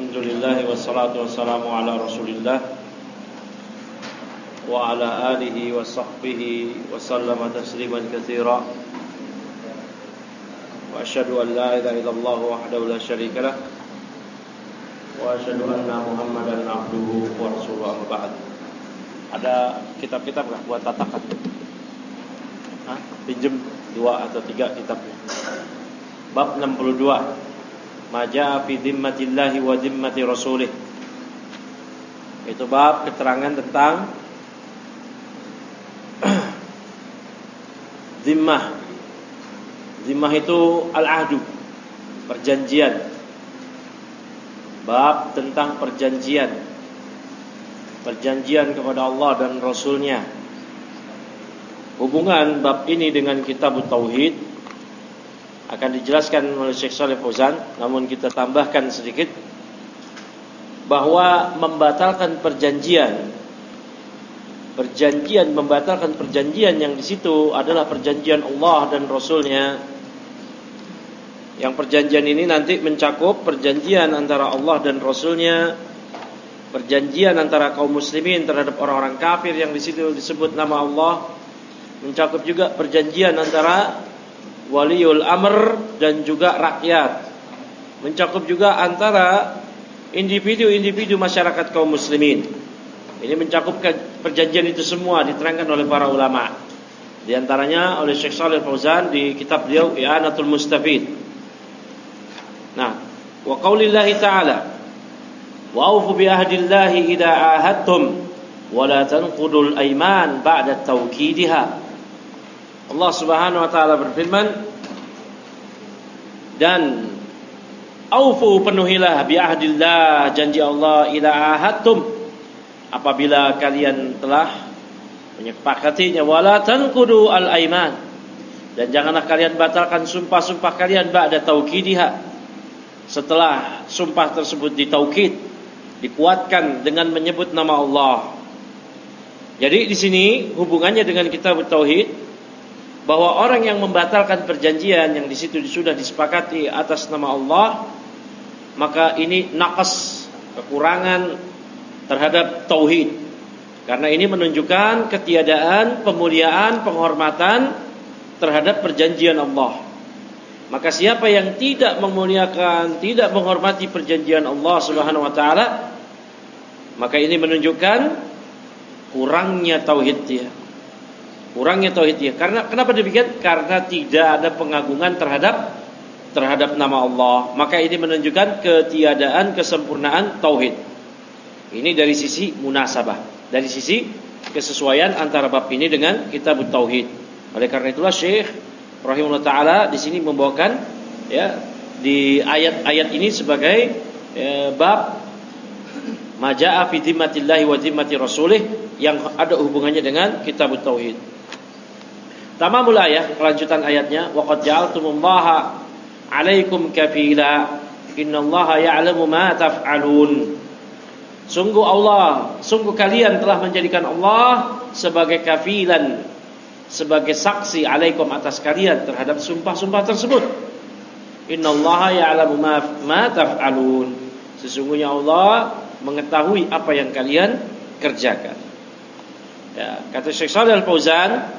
Alhamdulillah wassalatu wassalamu ala Rasulillah wa ala alihi wa sahbihi wa sallama tasliman katsira. Wa asyhadu an la ilaha illallah wahdahu la syarika lah wa asyhadu anna Muhammadan abduhu wa rasuluhu, amma ba'd. Ada kitab-kitab enggak buat tatakan? Pinjem 2 atau 3 kitabnya. Bab 62. Maja fi dhimmatillahi wa dhimmati rasulih. Itu bab keterangan tentang dhimmah. Dhimmah itu al-ahdu, perjanjian. Bab tentang perjanjian. Perjanjian kepada Allah dan Rasulnya. Hubungan bab ini dengan kitab Tauhid akan dijelaskan oleh Syekh Shalih Fauzan, namun kita tambahkan sedikit bahwa membatalkan perjanjian membatalkan perjanjian yang di situ adalah perjanjian Allah dan Rasulnya. Yang perjanjian ini nanti mencakup perjanjian antara Allah dan Rasulnya, perjanjian antara kaum muslimin terhadap orang-orang kafir yang di situ disebut nama Allah, mencakup juga perjanjian antara waliul amr dan juga rakyat, mencakup juga antara individu-individu masyarakat kaum muslimin. Ini mencakup perjanjian itu semua, diterangkan oleh para ulama. Di antaranya oleh Syekh Shalih Fauzan di kitab beliau I'anatul Mustafid. Nah, wa qaulillahi ta'ala wa aufu bi ahdillahi idza ahadtum wa la tanqudul aiman ba'da tawkidiha. Allah Subhanahu wa taala berfirman, dan aufu, penuhilah bi ahdillah, janji Allah, idza ahadtum, apabila kalian telah menyepakatinya, wala tanqudu al aiman, dan janganlah kalian batalkan sumpah-sumpah kalian ba'da taukidiha, setelah sumpah tersebut ditaukid, dikuatkan dengan menyebut nama Allah. Jadi di sini hubungannya dengan kitab tauhid, bahwa orang yang membatalkan perjanjian yang di situ sudah disepakati atas nama Allah, maka ini naqas, kekurangan terhadap tauhid. Karena ini menunjukkan ketiadaan pemuliaan, penghormatan terhadap perjanjian Allah. Maka siapa yang tidak memuliakan, tidak menghormati perjanjian Allah Subhanahu wa taala, maka ini menunjukkan kurangnya tauhid dia. Kurangnya tauhid dia. Karena kenapa demikian? Karena tidak ada pengagungan terhadap nama Allah. Maka ini menunjukkan ketiadaan kesempurnaan tauhid. Ini dari sisi munasabah, dari sisi kesesuaian antara bab ini dengan kitab tauhid. Oleh karena itulah Syekh rahimahullah taala di sini membawakan ya di ayat-ayat ini sebagai bab majaa fi dhimmatillahi wa dhimmati rasulih, yang ada hubungannya dengan kitab tauhid. Tamamul ayat, kelanjutan ayatnya, wa qad ja'altumullaha 'alaikum kafila innallaha ya'lamu ma taf'alun. Sungguh kalian telah menjadikan Allah sebagai kafilan, sebagai saksi alaikum, atas kalian terhadap sumpah-sumpah tersebut. Innallaha ya'lamu ma taf'alun. Sesungguhnya Allah mengetahui apa yang kalian kerjakan. Ya, kata Syekh Shalih Al-Fauzan,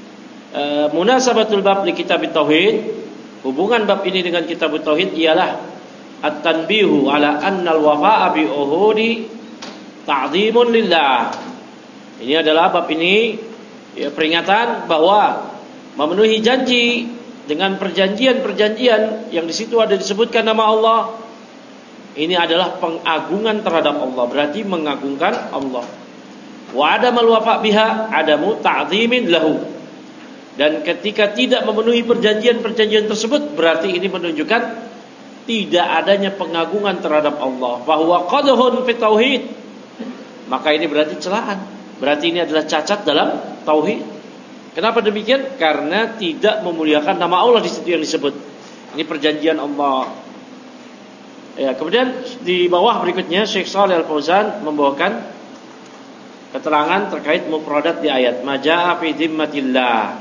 munasabatul bab li kitab tauhid, hubungan bab ini dengan kitab tauhid ialah at-tanbihu ala anna al-wafa'a bi uhudi ta'dhimun lillah. Ini adalah bab ini ya, peringatan bahwa memenuhi janji dengan perjanjian-perjanjian yang di situ ada disebutkan nama Allah, ini adalah pengagungan terhadap Allah, berarti mengagungkan Allah. Wa adamal wafa' biha adamu ta'dhimin lahu. Dan ketika tidak memenuhi perjanjian-perjanjian tersebut, berarti ini menunjukkan tidak adanya pengagungan terhadap Allah. Bahwa qadhun fi tauhid, maka ini berarti celaan. Berarti ini adalah cacat dalam tauhid. Kenapa demikian? Karena tidak memuliakan nama Allah di situ yang disebut. Ini perjanjian Allah. Ya, kemudian di bawah berikutnya Syekh Shalih Al-Fauzan membawakan keterangan terkait mufradat di ayat majaa fi dhimmatillah.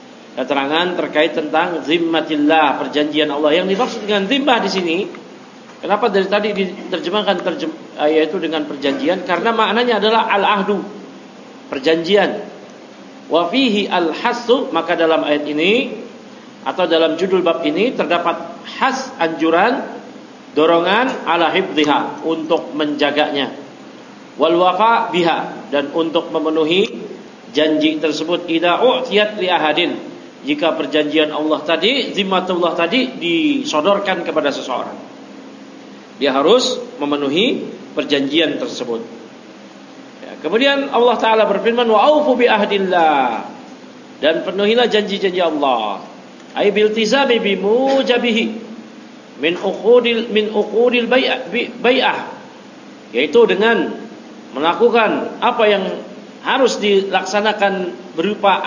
Keterangan terkait tentang zimmatillah, perjanjian Allah. Yang dimaksud dengan zimmah di sini Kenapa dari tadi diterjemahkan ayat itu dengan perjanjian? Karena maknanya adalah al-ahdu, perjanjian. Wa fihi al-hasu, maka dalam ayat ini atau dalam judul bab ini terdapat has, anjuran, dorongan ala hifdhiha, untuk menjaganya, wal wafa biha, dan untuk memenuhi janji tersebut. Idza u'tiyat li ahadin, jika perjanjian Allah tadi, zimmatullah tadi disodorkan kepada seseorang, dia harus memenuhi perjanjian tersebut. Ya, kemudian Allah Ta'ala berfirman, wa aufu bi ahdillah, dan penuhilah janji-janji Allah, ay biltizami bi mujabihi min uqudil bai'ah, yaitu dengan melakukan apa yang harus dilaksanakan berupa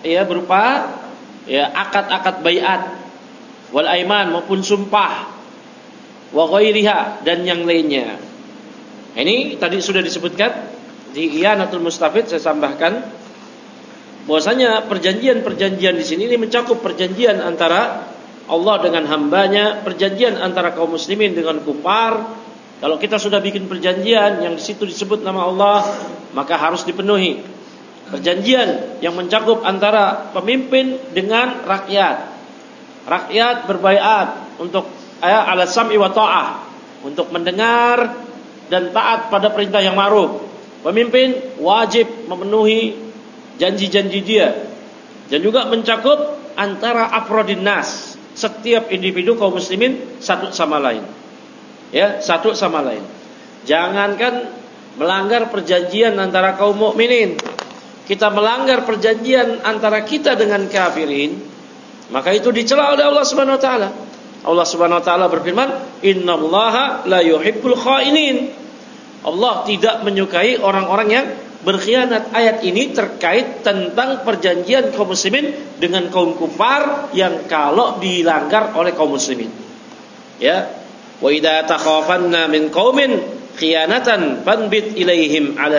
akad-akad bai'at, wal aiman, maupun sumpah, wa ghairiha, dan yang lainnya. Ini tadi sudah disebutkan di Iyanatul Mustafid, saya tambahkan bahwasanya perjanjian-perjanjian di sini ini mencakup perjanjian antara Allah dengan hambanya, perjanjian antara kaum muslimin dengan kufar. Kalau kita sudah bikin perjanjian yang di situ disebut nama Allah, maka harus dipenuhi. Perjanjian yang mencakup antara pemimpin dengan rakyat. Rakyat berbaiat untuk ala sam'i wa ta'ah, untuk mendengar dan taat pada perintah yang ma'ruf. Pemimpin wajib memenuhi janji-janji dia. Dan juga mencakup antara afrodin nas, setiap individu kaum muslimin satu sama lain. Ya, satu sama lain. Jangankan melanggar perjanjian antara kaum mukminin, kita melanggar perjanjian antara kita dengan kafirin, maka itu dicela oleh Allah Subhanahu wa taala. Allah Subhanahu wa taala berfirman, "Innallaha la yuhibbul khainin." Allah tidak menyukai orang-orang yang berkhianat. Ayat ini terkait tentang perjanjian kaum muslimin dengan kaum kufar yang kalau dilanggar oleh kaum muslimin. Ya, wa idza takhafanna min qaumin khiyanatan fanbit ilaihim ala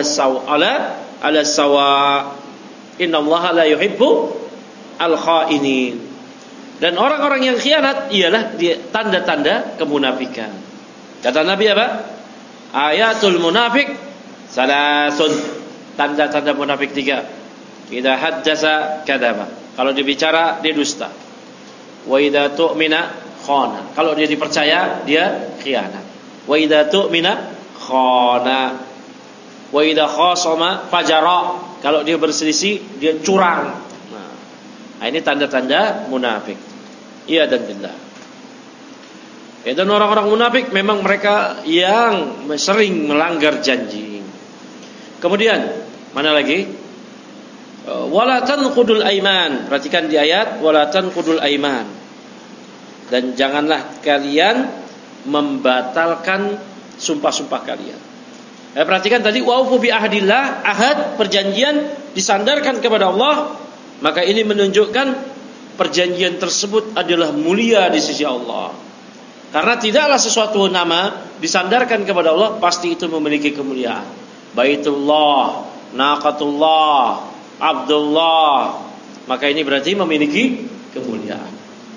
sawa. Innallaha la yuhibbu al-khainin. Dan orang-orang yang khianat ialah tanda-tanda kemunafikan. Kata Nabi apa? Ayatul munafik salasun. Tanda-tanda munafik 3. Idza haddasa kadzaba. Kalau dia bicara dia dusta. Wa idza tu'mina khana. Kalau dia dipercaya dia khianat. Wa idza tu'mina khana. Wa idza khasama fajara. Kalau dia berselisih dia curang. Nah, ini tanda-tanda munafik. Iya dan billah. Ya, dan orang-orang munafik memang mereka yang sering melanggar janji. Kemudian mana lagi? Wala tanqudul aiman. Perhatikan di ayat wala tanqudul aiman. Dan janganlah kalian membatalkan sumpah-sumpah kalian. Perhatikan tadi wa'ufu bi ahdillah, ahad, perjanjian disandarkan kepada Allah, maka ini menunjukkan perjanjian tersebut adalah mulia di sisi Allah. Karena tidaklah sesuatu nama disandarkan kepada Allah pasti itu memiliki kemuliaan. Baitullah, naqatullah, Abdullah, maka ini berarti memiliki kemuliaan.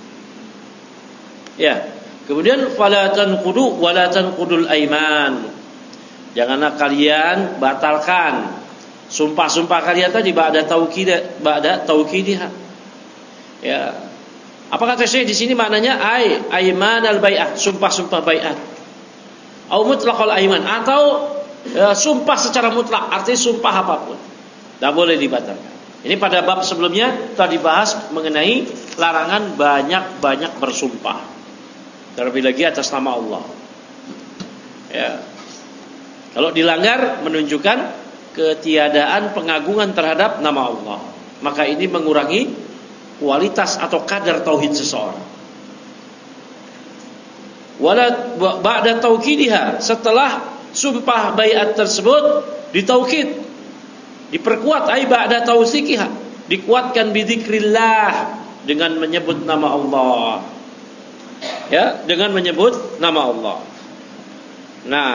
Ya, kemudian fala tanqudu wa la tanqudul aiman. Janganlah kalian batalkan sumpah-sumpah kalian tadi ba'da taukidha. Ya. Apa kata Syekh di sini maknanya aiman al-bai'ah, sumpah-sumpah bai'at. Au mutlaqal aiman, atau sumpah secara mutlak, artinya sumpah apapun tidak boleh dibatalkan. Ini pada bab sebelumnya telah dibahas mengenai larangan banyak-banyak bersumpah, terlebih lagi atas nama Allah. Ya. Kalau dilanggar menunjukkan ketiadaan pengagungan terhadap nama Allah, maka ini mengurangi kualitas atau kadar tauhid seseorang. Wala ba'da taukidha, setelah sumpah baiat tersebut ditaukid, diperkuat, ai ba'da tausikiha, dikuatkan bidzikrillah, dengan menyebut nama Allah. Ya, dengan menyebut nama Allah. Nah,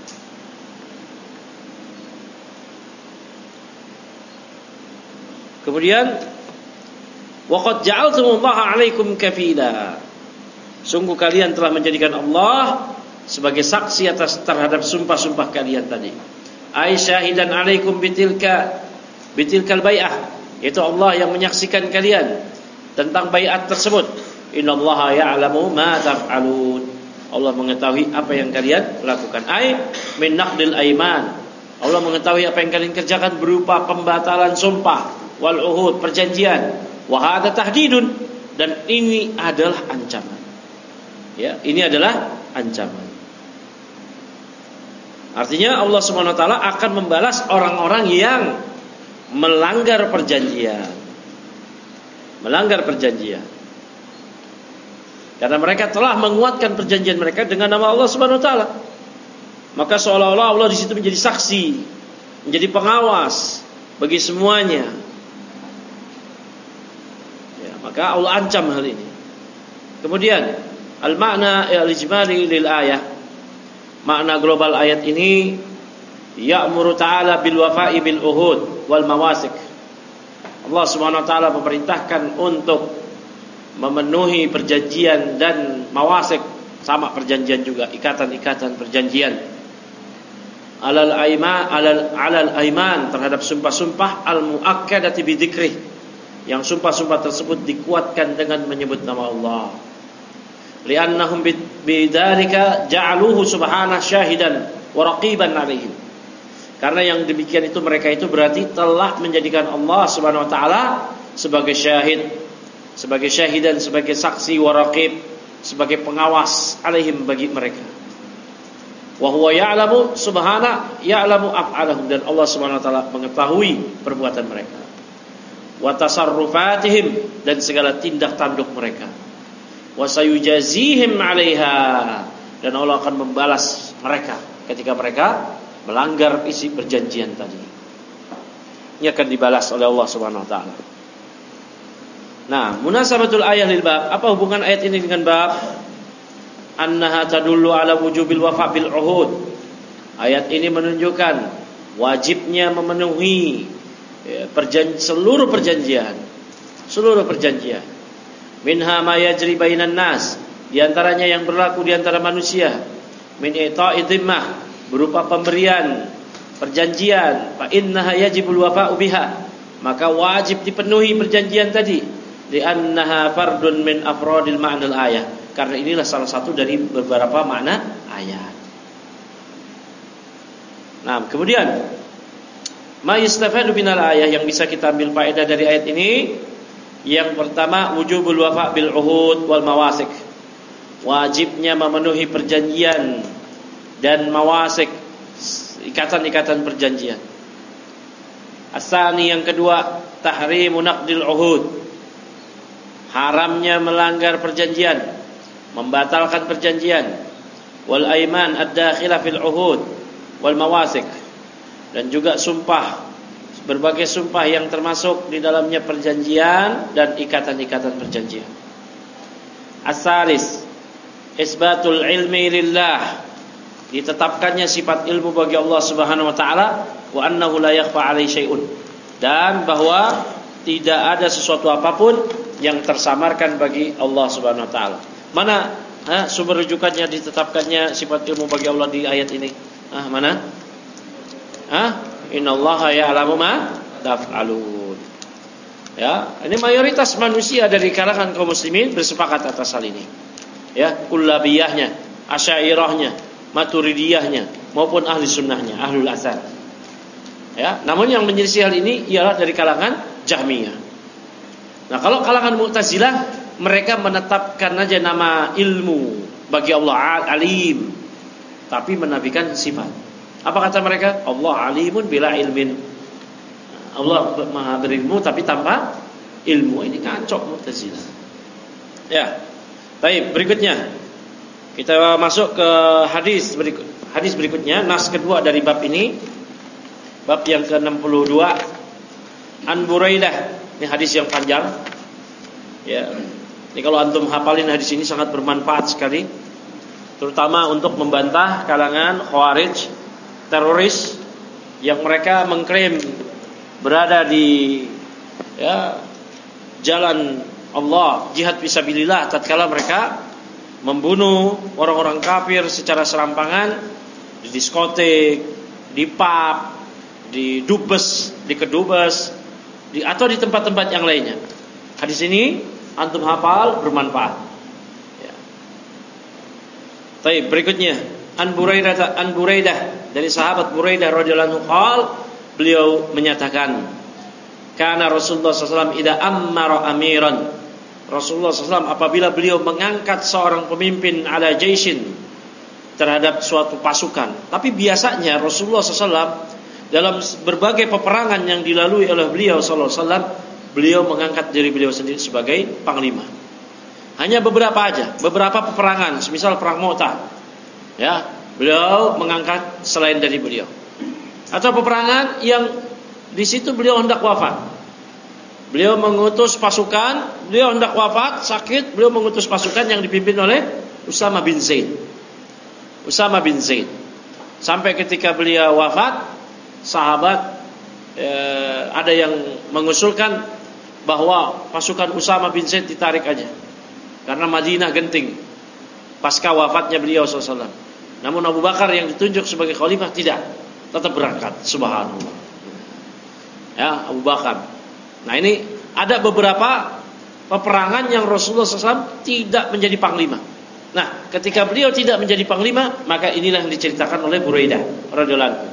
kemudian waqad ja'altumullaha 'alaikum kafila. Sungguh kalian telah menjadikan Allah sebagai saksi atas terhadap sumpah-sumpah kalian tadi. Ai syahidan alaikum bitilkal bai'ah, yaitu Allah yang menyaksikan kalian tentang baiat tersebut. Innallaha ya'lamu ma taf'alun. Allah mengetahui apa yang kalian lakukan. Ai min naqdil aiman. Allah mengetahui apa yang kalian kerjakan berupa pembatalan sumpah wal uhud, perjanjian. Wa hadza tahdidun, dan ini adalah ancaman. Ya, ini adalah ancaman. Artinya Allah Subhanahu wa taala akan membalas orang-orang yang melanggar perjanjian. Melanggar perjanjian. Karena mereka telah menguatkan perjanjian mereka dengan nama Allah Subhanahu wa taala. Maka seolah-olah Allah di situ menjadi saksi, menjadi pengawas bagi semuanya. Ya, maka Allah ancam hal ini. Kemudian al-makna al-ijmali lil ayah. Makna global ayat ini ya'muru ta'ala bil wafa'i bil uhud wal mawasik. Allah Subhanahu wa taala memerintahkan untuk memenuhi perjanjian dan mawasik, sama perjanjian juga, ikatan-ikatan perjanjian. Alal aiman terhadap sumpah-sumpah al muakkadati bi dzikrih, yang sumpah-sumpah tersebut dikuatkan dengan menyebut nama Allah. Li'annahum bidzalika ja'aluhu subhanahu syahidan wa raqiban 'alaihim. Karena yang demikian itu, mereka itu berarti telah menjadikan Allah Subhanahu wa taala sebagai syahid, sebagai syahidan, sebagai saksi, wa raqib, sebagai pengawas 'alaihim bagi mereka. Wa huwa ya'lamu subhanahu ya'lamu af'alahum, dan Allah Subhanahu wa taala mengetahui perbuatan mereka. Wa tasarrufatihim, dan segala tindak tanduk mereka. Wa sayujazihim 'alaiha, dan Allah akan membalas mereka ketika mereka melanggar isi perjanjian tadi. Ini akan dibalas oleh Allah Subhanahu wa taala. Nah, munasabatul ayat lil bab, apa hubungan ayat ini dengan bab? Annaha tadullu ala wujubil wafa bil uhud. Ayat ini menunjukkan wajibnya memenuhi seluruh perjanjian. Minha ma yajri bainan nas, di antaranya yang berlaku di antara manusia. Min ita'i dhimmah, berupa pemberian perjanjian. Fa innaha yajibul wafa'u biha, maka wajib dipenuhi perjanjian tadi. Li'annaha fardun min afradil ma'nal ayah, karena inilah salah satu dari beberapa makna ayat. Nah, kemudian ma yustafadu minal ayah, yang bisa kita ambil faedah dari ayat ini. Yang pertama, wujubul wafa bil uhud wal mawasik, wajibnya memenuhi perjanjian dan mawasik, ikatan-ikatan perjanjian. Asani, yang kedua, tahrimu naqdil uhud, haramnya melanggar perjanjian, membatalkan perjanjian. Wal aiman ad-dakhilah fil uhud wal mawasik, dan juga sumpah, berbagai sumpah yang termasuk di dalamnya perjanjian dan ikatan-ikatan perjanjian. As-salis, isbatul ilmi lillah, ditetapkannya sifat ilmu bagi Allah Subhanahu wa taala. Wa annahu la yakhfa 'alaihi syai'un, dan bahwa tidak ada sesuatu apapun yang tersamarkan bagi Allah Subhanahu wa taala. Mana sumber rujukannya ditetapkannya sifat ilmu bagi Allah di ayat ini? Mana? Innallaha ya'lamu ma taf'alun. Ya, ini mayoritas manusia dari kalangan kaum muslimin bersepakat atas hal ini. Ya, kullabiyahnya, asy'ariyahnya, maturidiyahnya, maupun ahli sunnahnya, ahlul athar. Ya, namun yang menyelisih hal ini ialah dari kalangan Jahmiyah. Nah, kalau kalangan Mu'tazilah, mereka menetapkan aja nama ilmu bagi Allah, alim, tapi menafikan sifat. Apa kata mereka? Allah alimun bila ilmin. Allah maha berilmu tapi tanpa ilmu. Ini kacau Mu'tazilah. Ya. Baik, berikutnya kita masuk ke hadis berikutnya, nas kedua dari bab ini. Bab yang ke-62. An Buraidah. Ini hadis yang panjang. Ya. Ini kalau antum hafalin hadis ini sangat bermanfaat sekali, terutama untuk membantah kalangan Khawarij, teroris yang mereka mengklaim berada di jalan Allah, jihad fisabilillah, tatkala mereka membunuh orang-orang kafir secara serampangan di diskotik, di pub, di dubes, di kedubes, atau di tempat-tempat yang lainnya. Hadis ini antum hafal, bermanfaat. Ya. Baik, berikutnya An Buraidah dari sahabat Buraidah radhiyallahu anhu, beliau menyatakan, kana Rasulullah SAW idza ammara amiran. Rasulullah SAW apabila beliau mengangkat seorang pemimpin ala jaisin, terhadap suatu pasukan. Tapi biasanya Rasulullah SAW dalam berbagai peperangan yang dilalui oleh beliau SAW, beliau mengangkat diri beliau sendiri sebagai panglima. Hanya beberapa aja, beberapa peperangan, semisal perang Mu'tah, ya, beliau mengangkat selain dari beliau. Atau peperangan yang di situ beliau hendak wafat. Beliau mengutus pasukan, beliau hendak wafat, sakit, beliau mengutus pasukan yang dipimpin oleh Usama bin Zaid. Sampai ketika beliau wafat, sahabat ada yang mengusulkan bahwa pasukan Usama bin Zaid ditarik aja, karena Madinah genting pasca wafatnya beliau SAW. Namun Abu Bakar yang ditunjuk sebagai khalifah tidak, tetap berangkat. Subhanallah. Ya, Abu Bakar. Nah, ini ada beberapa peperangan yang Rasulullah SAW tidak menjadi panglima. Nah, ketika beliau tidak menjadi panglima, maka inilah yang diceritakan oleh Buraidah radhiyallahu anhu.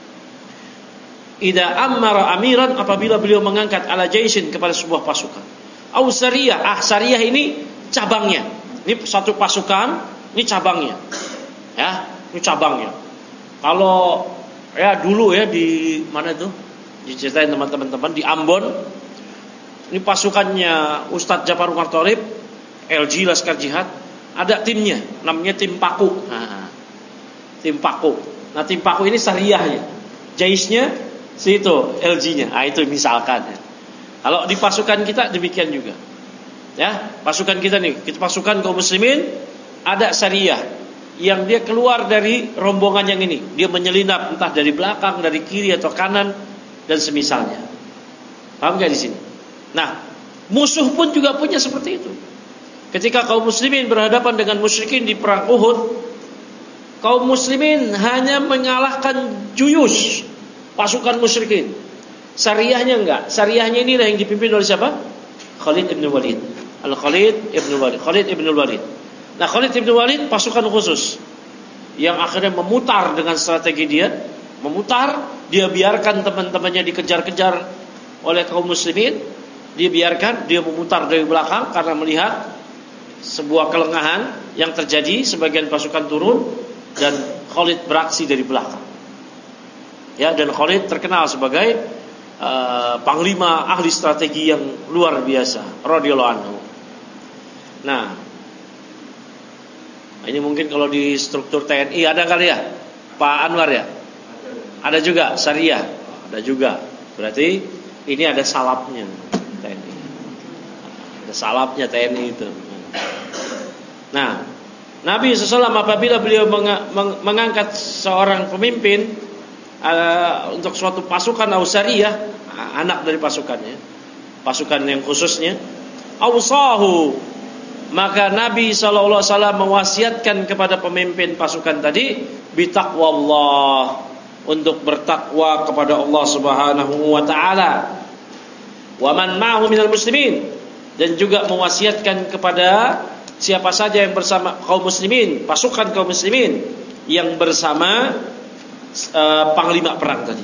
Idza ammara amiran, apabila beliau mengangkat ala jaisin kepada sebuah pasukan. Au sariyah, sariyah ini cabangnya. Ini satu pasukan, ini cabangnya. Ya, ini cabangnya. Kalau ya dulu ya di mana itu? Diceritain teman-teman di Ambon. Ini pasukannya Ustadz Jafar Umar Thalib, LG Laskar Jihad. Ada timnya, namanya tim Paku. Tim Paku. Nah, tim Paku ini sariyahnya. Jaisnya situ LG-nya. Nah, itu misalkan ya. Kalau di pasukan kita demikian juga. Ya, pasukan kita nih, kita pasukan kaum muslimin ada sariyah yang dia keluar dari rombongan yang ini. Dia menyelinap entah dari belakang, dari kiri atau kanan dan semisalnya. Paham enggak di sini? Nah, musuh pun juga punya seperti itu. Ketika kaum muslimin berhadapan dengan musyrikin di perang Uhud, kaum muslimin hanya mengalahkan juyus pasukan musyrikin. Sariyahnya enggak. Sariyahnya inilah yang dipimpin oleh siapa? Khalid ibn Walid. Khalid ibn Walid. Nah, Khalid ibn Walid pasukan khusus yang akhirnya memutar dengan strategi dia, dia biarkan teman-temannya dikejar-kejar oleh kaum muslimin. Dia biarkan, dia memutar dari belakang karena melihat sebuah kelengahan yang terjadi, sebagian pasukan turun dan Khalid beraksi dari belakang. Ya, dan Khalid terkenal sebagai panglima ahli strategi yang luar biasa radhiyallahu anhu. Nah, ini mungkin kalau di struktur TNI ada kali ya, Pak Anwar ya? Ada juga Syariah, ada juga. Berarti ini ada salapnya TNI. Ada salapnya TNI itu. Nah, Nabi SAW apabila beliau mengangkat seorang pemimpin untuk suatu pasukan Ausariyah, anak dari pasukannya, pasukan yang khususnya, ausahu, maka Nabi SAW mewasiatkan kepada pemimpin pasukan tadi bitaqwallah, untuk bertakwa kepada Allah Subhanahu wa taala, wa man ma'ahu minal muslimin, dan juga mewasiatkan kepada siapa saja yang bersama kaum muslimin, pasukan kaum muslimin yang bersama panglima perang tadi.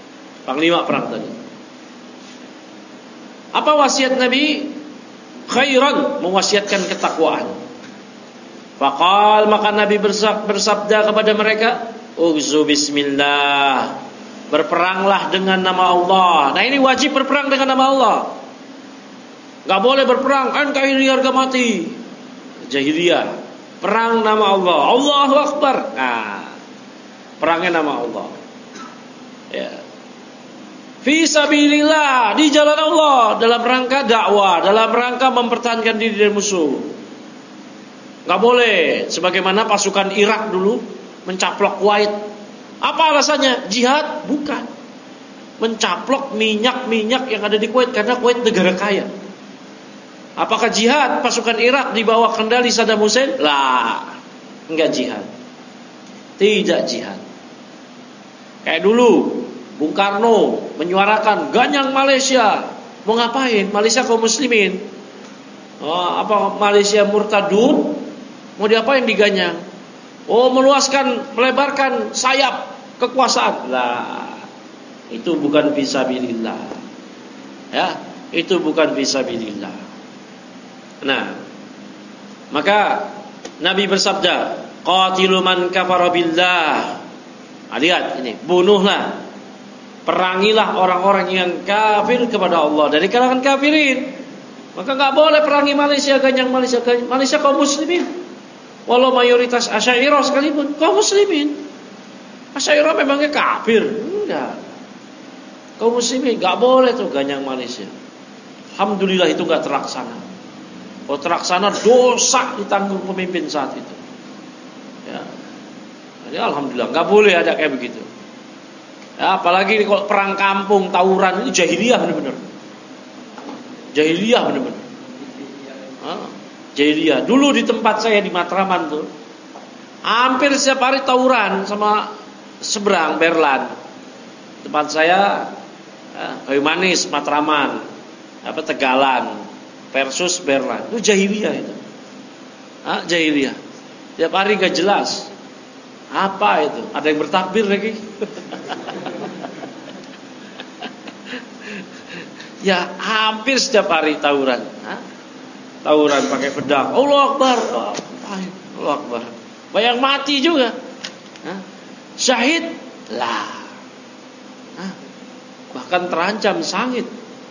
Apa wasiat Nabi? Khairan, mewasiatkan ketakwaan. Faqal, maka Nabi bersabda kepada mereka, Ughzu bismillah, berperanglah dengan nama Allah. Nah, ini wajib berperang dengan nama Allah. Gak boleh berperang NKRI harga mati, jahiliyah. Perang nama Allah, Allahu Akbar. Nah, perangnya nama Allah. Ya. Fi sabilillah, di jalan Allah, dalam rangka dakwah, dalam rangka mempertahankan diri dari musuh. Gak boleh sebagaimana pasukan Irak dulu mencaplok Kuwait. Apa alasannya? Jihad? Bukan. Mencaplok minyak yang ada di Kuwait, karena Kuwait negara kaya. Apakah jihad pasukan Irak di bawah kendali Saddam Hussein? Lah, enggak jihad. Tidak jihad. Kayak dulu Bung Karno menyuarakan ganyang Malaysia. Mau ngapain? Malaysia kaum muslimin. Apa Malaysia murtadun? Mau diapain diganyang? Melebarkan sayap kekuasaan. Lah, itu bukan fisabilillah. Ya, itu bukan fisabilillah. Nah, maka Nabi bersabda, qatilu man kafara billah. Lihat ini, bunuhlah, perangilah orang-orang yang kafir kepada Allah dari kalangan kafirin. Maka enggak boleh perangi Malaysia, ganyang Malaysia. Malaysia kaum muslimin. Walau mayoritas Asy'ariyah sekalipun kaum muslimin. Asy'ariyah memangnya kafir? Enggak. Kaum muslimin enggak boleh tuh ganyang Malaysia. Alhamdulillah itu enggak terlaksana. Kalau terlaksana dosa ditanggung pemimpin saat itu. Ya. Jadi alhamdulillah enggak boleh ada kayak begitu. Ya, apalagi kalau perang kampung, tawuran, itu jahiliyah benar-benar. Jahiliyah benar-benar. Jahiliyah. Dulu di tempat saya di Matraman tuh, hampir setiap hari tawuran sama seberang Berlan. Tempat saya Kayu Manis, Matraman, Tegalan versus Berlan. Itu jahiliyah itu. Jahiliyah. Tiap hari gak jelas. Apa itu? Ada yang bertakbir lagi. Ya, hampir setiap hari tawuran. Tawuran pakai pedang. Allahu Akbar. Allahu Akbar. Banyak mati juga. Syahid lah. Bahkan terancam sangit.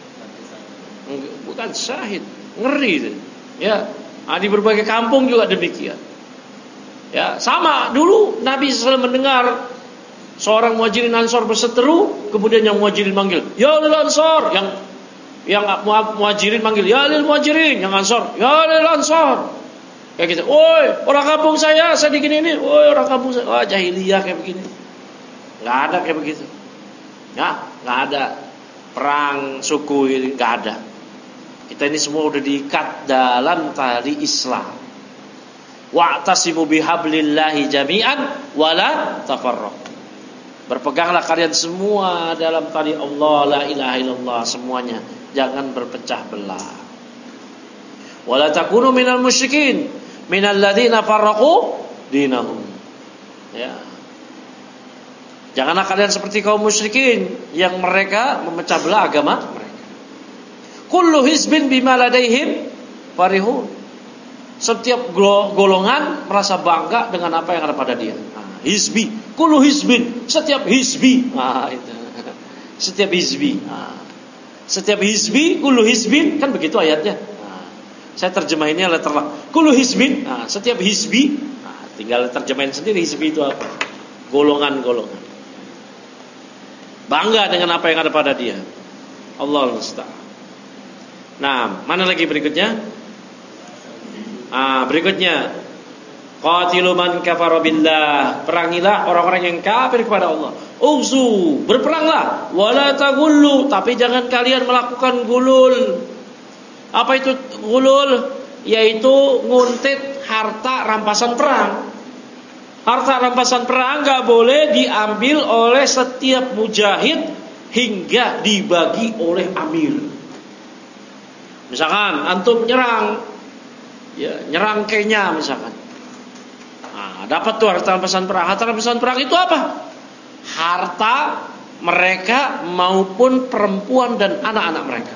Bukan syahid, ngeri itu. Ya, di berbagai kampung juga demikian. Ya, sama dulu Nabi SAW mendengar seorang Muhajirin Ansor berseteru, kemudian yang Muhajirin manggil, "Ya lil Ansor." Yang Muhajirin manggil, "Ya lil Muhajirin." Yang Ansor, "Ya lil Ansor." Kayak gitu. "Woi, orang kampung saya digini ini." "Woi, orang kampung saya." Wah, jahiliyah kayak begini. Enggak ada kayak begitu. Ya, enggak ada perang suku ini, enggak ada. Kita ini semua udah diikat dalam tali Islam. Wa'tasimu bihablillahi jami'an wala tafarraqu. Berpeganglah kalian semua dalam tali Allah, la ilaha illallah, semuanya. Jangan berpecah belah. Wala takunu minal musyrikin, minal ladzina farraqu dinahum. Ya. Janganlah kalian seperti kaum musyrikin yang mereka memecah belah agama mereka. Kullu hizbin bima ladaihim farihun. Setiap golongan merasa bangga dengan apa yang ada pada dia. Hizbi, kullu hizbin, setiap hizbi. Itu. Setiap hizbi. Setiap hizbi, kullu hizbin, kan begitu ayatnya. Saya terjemahinnya letterlock. Kullu hizbin, setiap hizbi. Tinggal terjemahin sendiri hizbi itu apa? Golongan-golongan. Bangga dengan apa yang ada pada dia. Allahul musta'an. Nah, mana lagi berikutnya? Berikutnya, qatilu man kafara billah. Perangilah orang-orang yang kafir kepada Allah. Uzu, berperanglah. Wala taghullu, tapi jangan kalian melakukan gulul. Apa itu gulul? Yaitu nguntit harta rampasan perang. Harta rampasan perang enggak boleh diambil oleh setiap mujahid hingga dibagi oleh amir. Misalkan antum nyerang Kenya misalkan. Dapat tuh harta rampasan perang. Harta rampasan perang itu apa? Harta mereka maupun perempuan dan anak-anak mereka.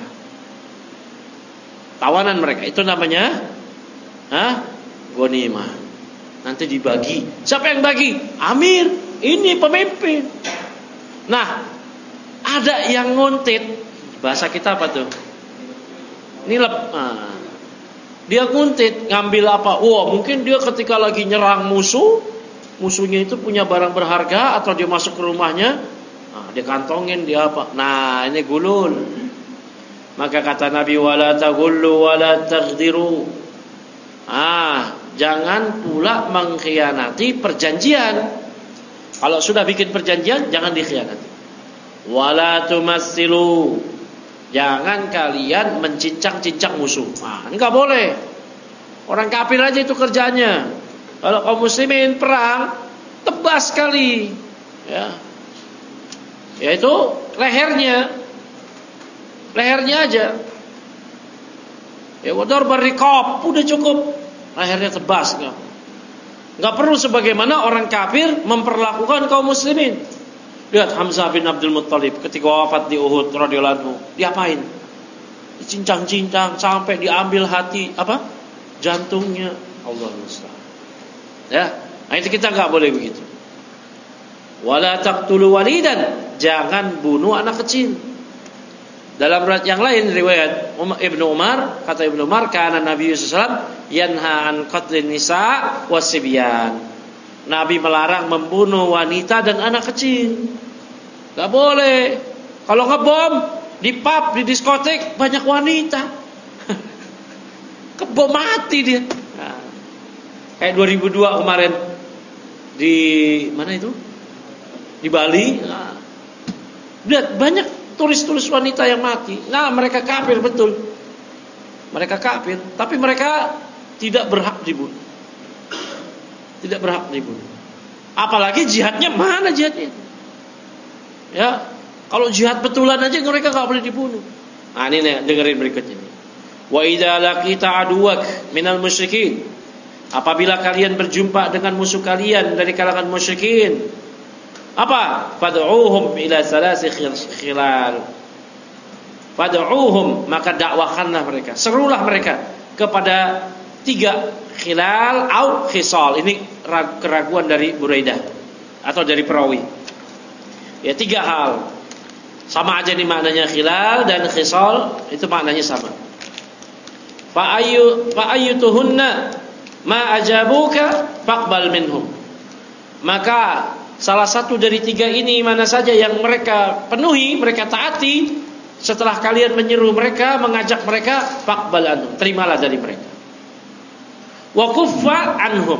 Tawanan mereka. Itu namanya ghanimah. Nanti dibagi. Siapa yang bagi? Amir. Ini pemimpin. Nah, ada yang nguntit. Bahasa kita apa tuh? Nilep. Dia nguntit, ngambil apa? Mungkin dia ketika lagi nyerang musuhnya itu punya barang berharga, atau dia masuk ke rumahnya, dia kantongin, dia apa? Nah, ini gulul. Maka kata Nabi, wala taghullu wala taghdiru. Jangan pula mengkhianati perjanjian. Kalau sudah bikin perjanjian, jangan dikhianati. Wala tumassilu. Jangan kalian mencincang-cincang musuh. Nah, ini nggak boleh. Orang kafir aja itu kerjanya. Kalau kaum muslimin perang, tebas sekali. Ya. Yaitu lehernya aja. Ya wadar barikop, udah cukup. Lehernya tebas, nggak perlu sebagaimana orang kafir memperlakukan kaum muslimin. Lihat Hamzah bin Abdul Muttalib ketika wafat di Uhud radhiyallahu anhu, diapain? Dicincang-cincang sampai diambil hati jantungnya. Allah musta'an. Ya, nah itu kita nggak boleh begitu. Wala taqtulu walidan, jangan bunuh anak kecil. Dalam riwayat yang lain, riwayat Ibnu Umar, kata Ibnu Umar, kana Nabi sallallahu alaihi wasallam yanha an qatlin nisa wasibyan. Nabi melarang membunuh wanita dan anak kecil. Gak boleh. Kalau ngebom di pub, di diskotek banyak wanita. Kebom mati dia. Nah, kayak 2002 kemarin di mana itu? Di Bali. Nah, lihat banyak turis-turis wanita yang mati. Nah, mereka kafir betul. Mereka kafir, tapi mereka tidak berhak dibunuh. Tidak berhak dibunuh. Apalagi jihadnya, mana jihadnya? Ya, kalau jihad betulan aja mereka nggak boleh dibunuh. Nah ini nih, dengerin berikutnya. Wa idza laqita aduwak minal musyrikin, apabila kalian berjumpa dengan musuh kalian dari kalangan musyrikin, apa? Fad'uuhum ila salasi khilal. Fad'uuhum, maka dakwahkanlah mereka, serulah mereka kepada 3 khilal au khisal. Ini keraguan dari Buraidah atau dari perawi. Ya 3 hal. Sama aja nih maknanya, khilal dan khisal itu maknanya sama. Fa ayyutuhunna ma ajabuka faqbal minhum. Maka salah satu dari 3 ini mana saja yang mereka penuhi, mereka taati, setelah kalian menyeru mereka, mengajak mereka, faqbal anhum, terimalah dari mereka. Wa kuffa anhum,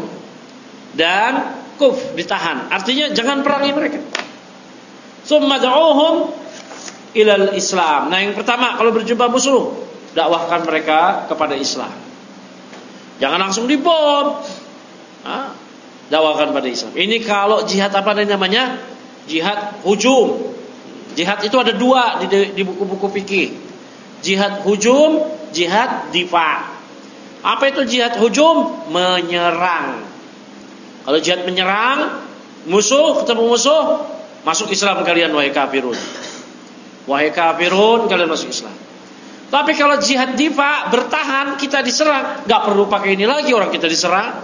dan ditahan, artinya jangan perangi mereka. Summa da'uhum ilal Islam. Nah yang pertama, kalau berjumpa musuh, dakwahkan mereka kepada Islam. Jangan langsung dibom. Dakwahkan pada Islam. Ini kalau jihad apa namanya? Jihad hujum. Jihad itu ada 2 di buku-buku fikih. Jihad hujum, jihad difa. Apa itu jihad hujum? Menyerang. Kalau jihad menyerang, musuh ketemu musuh, masuk Islam kalian wahai kafirun. Wahai kafirun, kalian masuk Islam. Tapi kalau jihad difa, bertahan, kita diserang, gak perlu pakai ini lagi, orang kita diserang.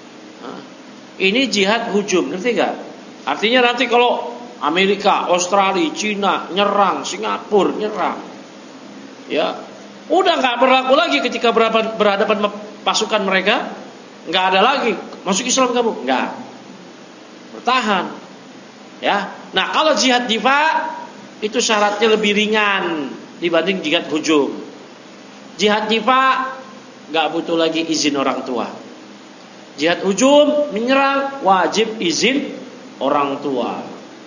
Ini jihad hujum, ngerti gak? Artinya nanti kalau Amerika, Australia, Cina nyerang, Singapura nyerang, ya udah nggak berlaku lagi ketika berhadapan pasukan mereka, nggak ada lagi masuk Islam kamu, nggak, bertahan, ya. Nah kalau jihad difa itu syaratnya lebih ringan dibanding jihad hujum. Jihad difa nggak butuh lagi izin orang tua. Jihad hujum menyerang wajib izin orang tua.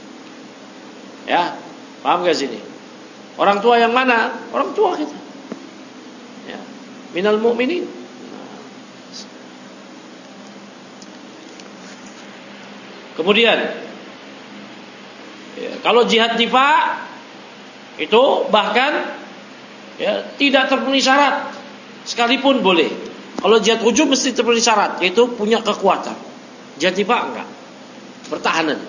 Ya, paham gak sini? Orang tua yang mana? Orang tua kita. Ya, minal mu'minin. Kemudian, ya, kalau jihad difa itu bahkan ya, tidak terpenuhi syarat, sekalipun boleh. Kalau jihad hujum mesti terpenuhi syarat, yaitu punya kekuatan. Jihad difa enggak, pertahanan.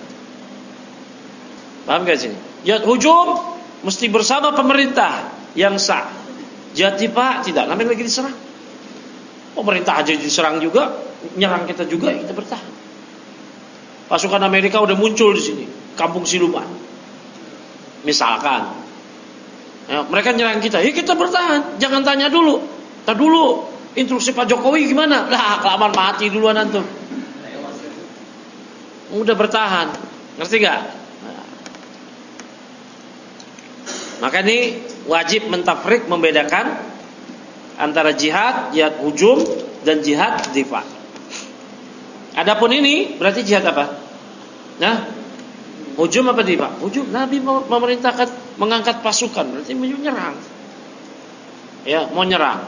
Paham gak sini? Jihad hujum mesti bersama pemerintah yang sah. Jihad difa tidak, namanya lagi diserang. Pemerintah aja diserang juga, nyerang kita juga, kita bertahan. Pasukan Amerika udah muncul di sini, Kampung Siluman. Misalkan, ya, mereka nyerang kita, ya kita bertahan. Jangan tanya dulu, tar dulu instruksi Pak Jokowi gimana? Lah, kelamaan mati duluan antum. Udah bertahan, ngerti gak? Maka ini wajib mentafrik, membedakan antara jihad hujum dan jihad difa. Adapun ini berarti jihad apa? Nah, hujum apa difa? Hujum. Nabi memerintahkan mengangkat pasukan, berarti menyerang. Ya, mau nyerang.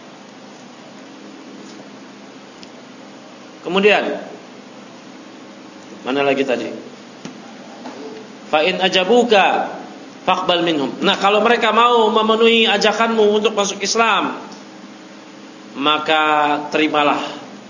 Kemudian mana lagi tadi? Fa in ajabuka faqbal minhum. Nah, kalau mereka mau memenuhi ajakanmu untuk masuk Islam, maka terimalah.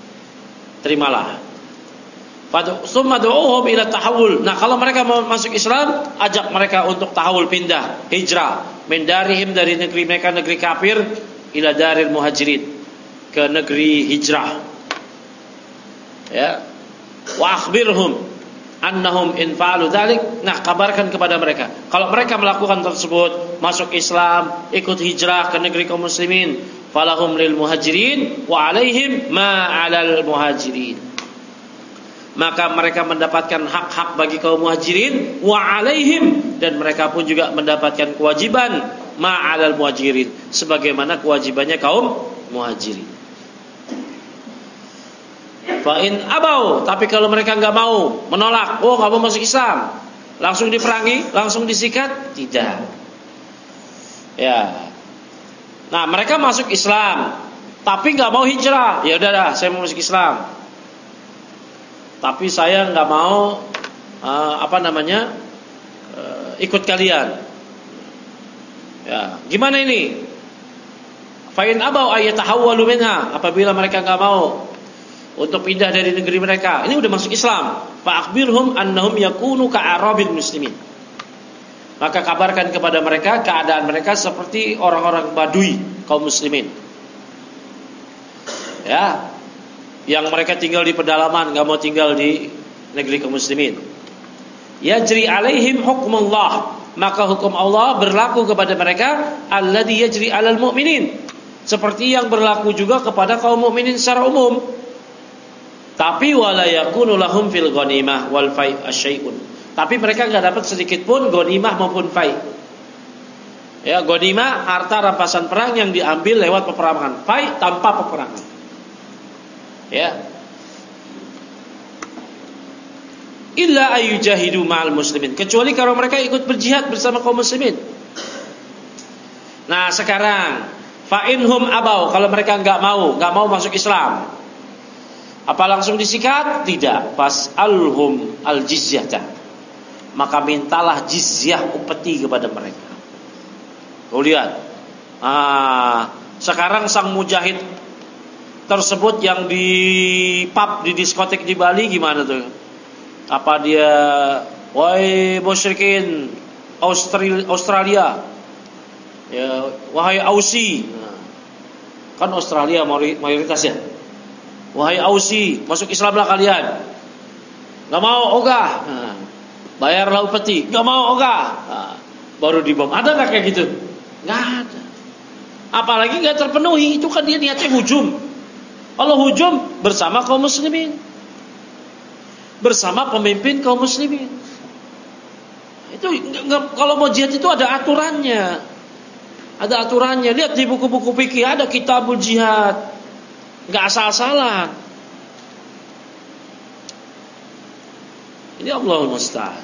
Summa du'uhum ila tahawul. Nah, kalau mereka mau masuk Islam, ajak mereka untuk tahawul, pindah, hijrah, mendarihim dari negeri mereka, negeri kafir, ila daril muhajirin, ke negeri hijrah. Ya. Wa akhbirhum annahum in fa'alu dzalik. Nah, kabarkan kepada mereka, kalau mereka melakukan tersebut, masuk Islam, ikut hijrah ke negeri kaum muslimin, falahum lil muhajirin wa alaihim ma 'alal muhajirin. Maka mereka mendapatkan hak-hak bagi kaum muhajirin, wa alaihim, dan mereka pun juga mendapatkan kewajiban ma 'alal muhajirin, sebagaimana kewajibannya kaum muhajirin. Fa in abau, tapi kalau mereka enggak mau, menolak, oh enggak mau masuk Islam, langsung diperangi, langsung disikat? Tidak. Ya. Nah, mereka masuk Islam, tapi enggak mau hijrah. Ya udahlah, saya mau masuk Islam, tapi saya enggak mau ikut kalian. Ya, gimana ini? Fa in abau ayatahawwalu minha, apabila mereka enggak mau untuk pindah dari negeri mereka, ini udah masuk Islam, fa akhbirhum annahum yakunu ka'arabil muslimin. Maka kabarkan kepada mereka keadaan mereka seperti orang-orang Badui kaum muslimin. Ya, yang mereka tinggal di pedalaman, enggak mau tinggal di negeri kaum muslimin. Yajri alaihim hukmullah, maka hukum Allah berlaku kepada mereka, alladzi yajri alal mu'minin, seperti yang berlaku juga kepada kaum mukminin secara umum. Tapi wala yakunu lahum fil ghanimah wal fai' asyai'un. Tapi mereka enggak dapat sedikit pun ghanimah maupun fai'. Ya, ghanimah harta rampasan perang yang diambil lewat peperangan, fai' tanpa peperangan. Ya. Illa ayyujahidu ma'al muslimin, kecuali kalau mereka ikut berjihad bersama kaum muslimin. Nah, sekarang fa inhum abau, kalau mereka enggak mau masuk Islam, apa langsung disikat? Tidak. Fas'alhum al-jizyah, maka mintalah jizyah, upeti kepada mereka. Kau lihat, sekarang sang mujahid tersebut yang di pub, di diskotek di Bali, gimana tuh? Apa dia, wahai musyrikin Australia, ya, wahai Aussie, kan Australia mayoritas ya. Wahai Aussie, masuk Islamlah kalian. Gak mau, ogah. Bayarlah upeti. Gak mau, ogah. Baru dibom. Ada gak kayak gitu? Gak ada. Apalagi gak terpenuhi. Itu kan dia niatnya hujum. Allah hujum bersama kaum muslimin, bersama pemimpin kaum muslimin. Itu kalau mau jihad itu ada aturannya. Ada aturannya. Lihat di buku-buku fikih ada kitabul jihad. Enggak asal-asalan. Ini Allahul musta'an.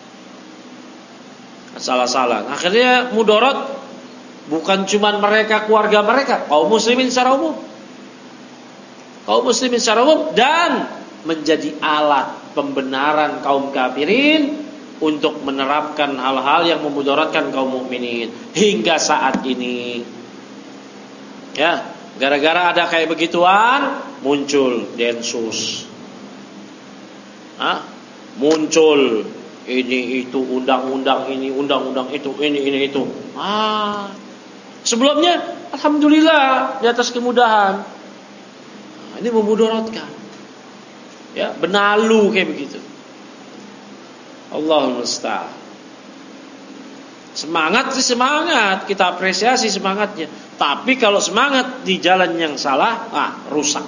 Asal-asalan. Akhirnya mudarat bukan cuma mereka, keluarga mereka, kaum muslimin secara umum. Kaum muslimin secara umum, dan menjadi alat pembenaran kaum kafirin untuk menerapkan hal-hal yang memudaratkan kaum mukminin hingga saat ini. Ya. Gara-gara ada kayak begituan, muncul Densus, muncul ini itu undang-undang ini, undang-undang itu, ini itu. Sebelumnya alhamdulillah di atas kemudahan. Ini memudaratkan. Ya, benalu kayak begitu. Allahul musta'an. Semangat sih semangat, kita apresiasi semangatnya. Tapi kalau semangat di jalan yang salah, rusak.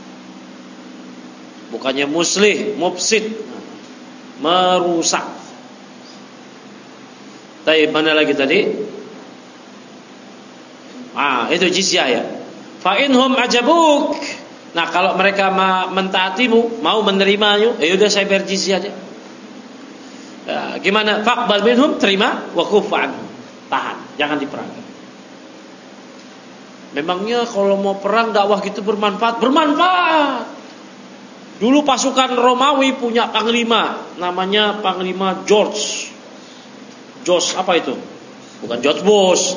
Bukannya muslih, mufsid, merusak. Tapi mana lagi tadi? Itu jizyah ya. Fa inhum ajabuk. Nah, kalau mereka mentaatimu, mau menerimanya, ya udah saya bayar jizyah deh. Gimana? Faqbal minhum, terima, wa kuf anhum. Tahan, jangan diperangi. Memangnya kalau mau perang dakwah gitu bermanfaat? Bermanfaat. Dulu pasukan Romawi punya panglima, namanya Panglima George. George apa itu? Bukan George Bush.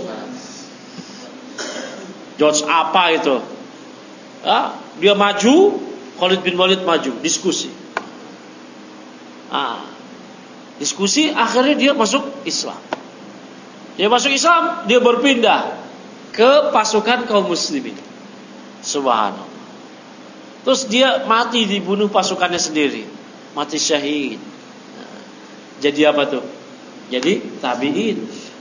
George apa itu? Dia maju, Khalid bin Walid maju, diskusi. Diskusi, akhirnya dia masuk Islam. Dia masuk Islam, dia berpindah ke pasukan kaum muslimin. Subhanallah. Terus dia mati dibunuh pasukannya sendiri, mati syahid. Jadi apa tuh? Jadi tabi'in.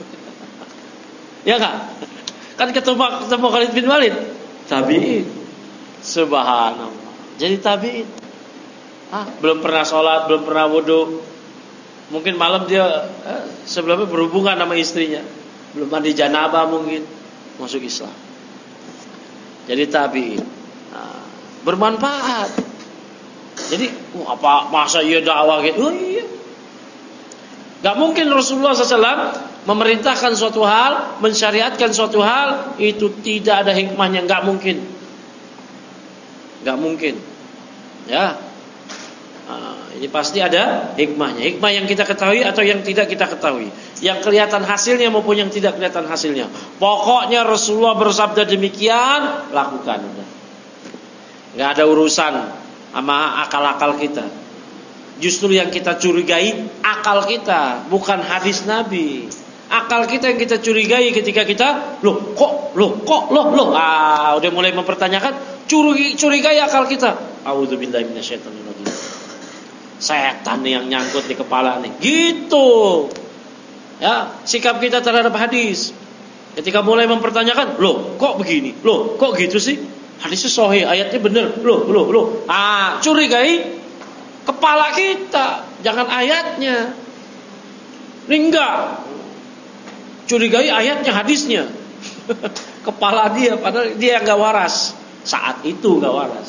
Ya kan? Kan ketemu Khalid bin Walid, tabi'in. Subhanallah. Jadi tabi'in. Belum pernah sholat, belum pernah wudu. Mungkin malam dia sebelumnya berhubungan sama istrinya, belum mandi janabah mungkin, masuk Islam. Jadi tabi'in. Bermanfaat. Jadi apa masa iya dakwah gitu? Oh iya. Gak mungkin Rasulullah SAW memerintahkan suatu hal, mensyariatkan suatu hal itu tidak ada hikmahnya, gak mungkin. Gak mungkin. Ya. Ini pasti ada hikmahnya. Hikmah yang kita ketahui atau yang tidak kita ketahui, yang kelihatan hasilnya maupun yang tidak kelihatan hasilnya. Pokoknya Rasulullah bersabda demikian, lakukan. Gak ada urusan sama akal-akal kita. Justru yang kita curigai akal kita, bukan hadis Nabi. Akal kita yang kita curigai ketika kita loh. Udah mulai mempertanyakan, curigai akal kita. A'udzubillahi minasyaitonir rajim. Setan yang nyangkut di kepala nih. Gitu. Ya, sikap kita terhadap hadis. Ketika mulai mempertanyakan, loh kok begini? Loh kok gitu sih? Hadisnya sahih, ayatnya benar. Loh. Curigai kepala kita, jangan ayatnya. Ini enggak. Curigai ayatnya, hadisnya. Kepala dia, padahal dia yang enggak waras. Saat itu enggak waras.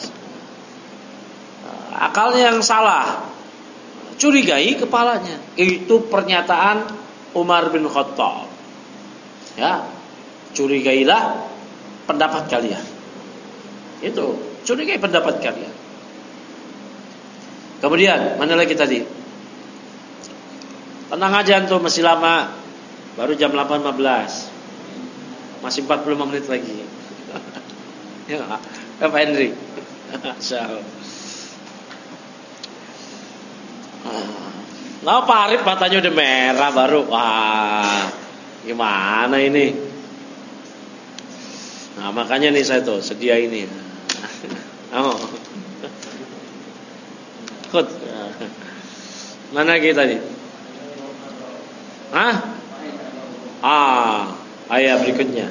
Akalnya yang salah. Curigai kepalanya. Itu pernyataan Umar bin Khattab. Ya, curigailah pendapat kalian. Itu, curigai pendapat kalian. Kemudian, mana lagi tadi? Tenang aja antum, masih lama. Baru jam 8.15. Masih 45 menit lagi. Ya, Pak Henry. Insyaallah. Nah, Pak Arif matanya udah merah baru. Wah, gimana ini? Nah, makanya nih saya tuh sedia ini. Kut. Mana kita nih? Ayat berikutnya.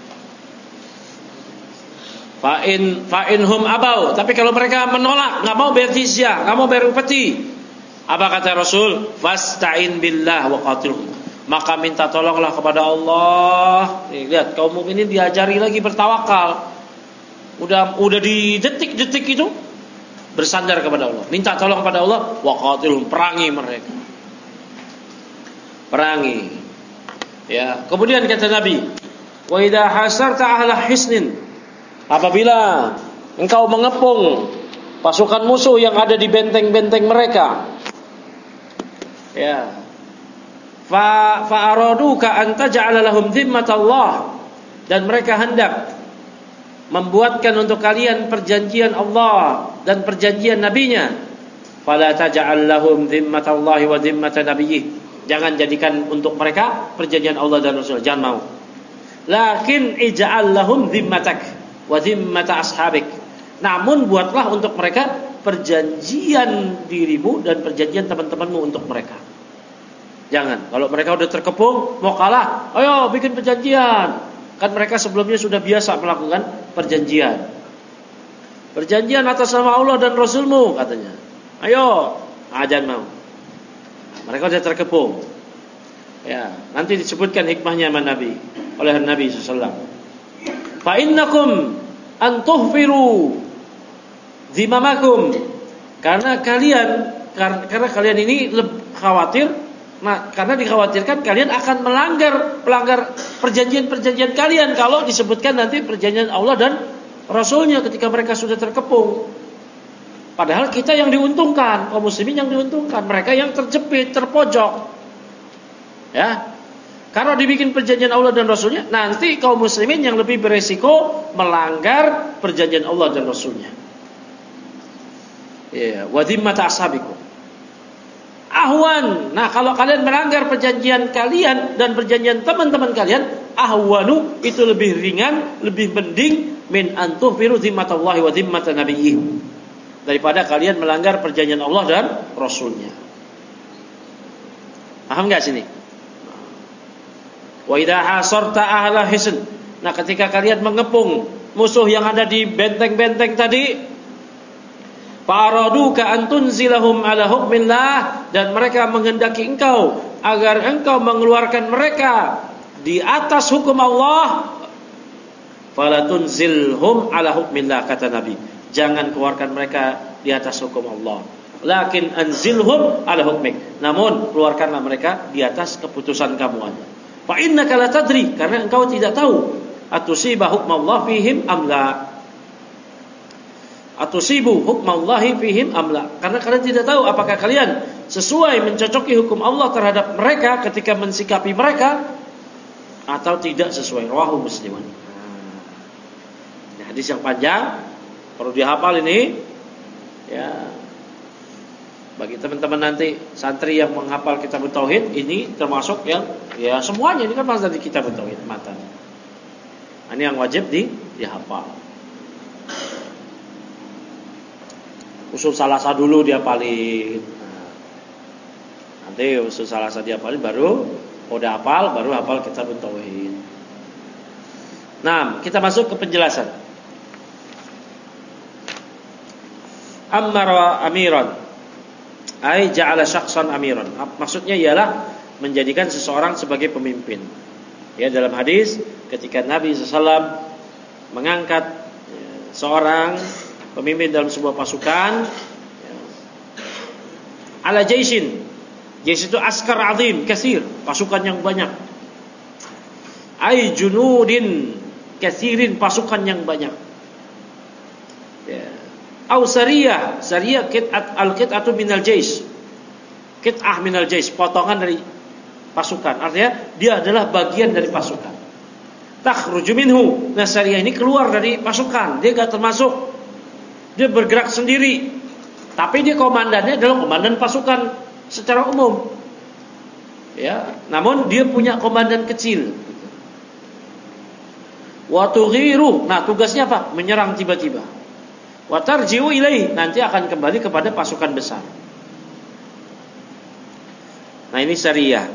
Fa'in hum abau. Tapi kalau mereka menolak, nggak mau bayar jizyah, nggak mau bayar upeti, apa kata Rasul? Fasta'in billah wa qatilhum. Maka minta tolonglah kepada Allah. Nih, lihat kaum mukminin diajari lagi bertawakal. Udah di detik-detik itu bersandar kepada Allah, minta tolong kepada Allah, wa qatilhum, perangi mereka. Perangi. Ya, kemudian kata Nabi, wa idza hasarta ahla hisnin, apabila engkau mengepung pasukan musuh yang ada di benteng-benteng mereka, ya, fa araduka an taj'ala lahum dhimmatallah, dan mereka hendak membuatkan untuk kalian perjanjian Allah dan perjanjian nabinya, fala taj'al lahum dhimmatallahi wa dhimmata nabiyyih, jangan jadikan untuk mereka perjanjian Allah dan Rasul, jangan mau. Lakin ij'al lahum dhimmatak wa dhimmata ashabik, namun buatlah untuk mereka perjanjian dirimu dan perjanjian teman-temanmu untuk mereka. Jangan, kalau mereka udah terkepung, mau kalah, ayo bikin perjanjian. Kan mereka sebelumnya sudah biasa melakukan perjanjian. Perjanjian atas nama Allah dan Rasulmu katanya. Ayo, jangan mau. Mereka sudah terkepung. Ya, nanti disebutkan hikmahnya sama Nabi, oleh Nabi SAW. Fa innakum an tuhfiru dhimamakum, karena kalian ini khawatir Nah, karena dikhawatirkan kalian akan melanggar perjanjian-perjanjian kalian kalau disebutkan nanti perjanjian Allah dan Rasulnya ketika mereka sudah terkepung. Padahal kita yang diuntungkan, kaum muslimin yang diuntungkan, mereka yang terjepit, terpojok. Ya. Kalau dibikin perjanjian Allah dan Rasulnya, nanti kaum muslimin yang lebih beresiko melanggar perjanjian Allah dan Rasulnya. Ya, wa dhimmata ashabikum. Ahwan. Nah, kalau kalian melanggar perjanjian kalian dan perjanjian teman-teman kalian, ahwanu itu lebih ringan, lebih mending min antuhfiru dhimmatallahi wa dhimmata nabiyyi, daripada kalian melanggar perjanjian Allah dan Rasulnya. Paham enggak sini? Wa idza hasarta ahla hisn. Nah, ketika kalian mengepung musuh yang ada di benteng-benteng tadi, fa'araduka an tunzilahum ala hukmillah, dan mereka menghendaki engkau agar engkau mengeluarkan mereka di atas hukum Allah, fala tunzilhum ala hukmillah, kata Nabi, jangan keluarkan mereka di atas hukum Allah, lakin anzilhum ala hukmik, namun keluarkanlah mereka di atas keputusan kamu aja. Fa innaka la tadri, karena engkau tidak tahu, atusiba hukmallah fihim amla, atusibu hukmallahi fihim amla, karena kalian tidak tahu apakah kalian sesuai mencocoki hukum Allah terhadap mereka ketika mensikapi mereka atau tidak sesuai. Rawahu Muslimun. Ini hadis yang panjang, perlu dihafal ini. Ya. Bagi teman-teman nanti santri yang menghafal Kitabut Tauhid, ini termasuk yang ya semuanya ini kan masuk dari Kitabut Tauhid matan. Ini yang wajib dihafal. Usul salasa dulu dia hafalin. Nanti usul salasa dia hafalin, baru udah hafal, baru hafal Kitabut Tauhid. Nah, kita masuk ke penjelasan. Ammara amiran, ai ja'ala syakhsan amiran. Maksudnya ialah menjadikan seseorang sebagai pemimpin. Ya, dalam hadis ketika Nabi SAW mengangkat seorang pemimpin dalam sebuah pasukan, ala jaisin. Jais itu askar azim, kasir, pasukan yang banyak. Ai junudin kasirin, pasukan yang banyak. Ya. Au sariyah, sariyah qit'at al-qit'atu minal jais. Qit'ah minal jais, potongan dari pasukan. Artinya dia adalah bagian dari pasukan. Takhruju minhu. Nah, sariyah ini keluar dari pasukan. Dia enggak termasuk, dia bergerak sendiri. Tapi dia komandannya adalah komandan pasukan secara umum. Ya, namun dia punya komandan kecil. Wa tughiru. Nah, tugasnya apa? Menyerang tiba-tiba. Wa tarji'u ilaihi, nanti akan kembali kepada pasukan besar. Nah, ini syariah.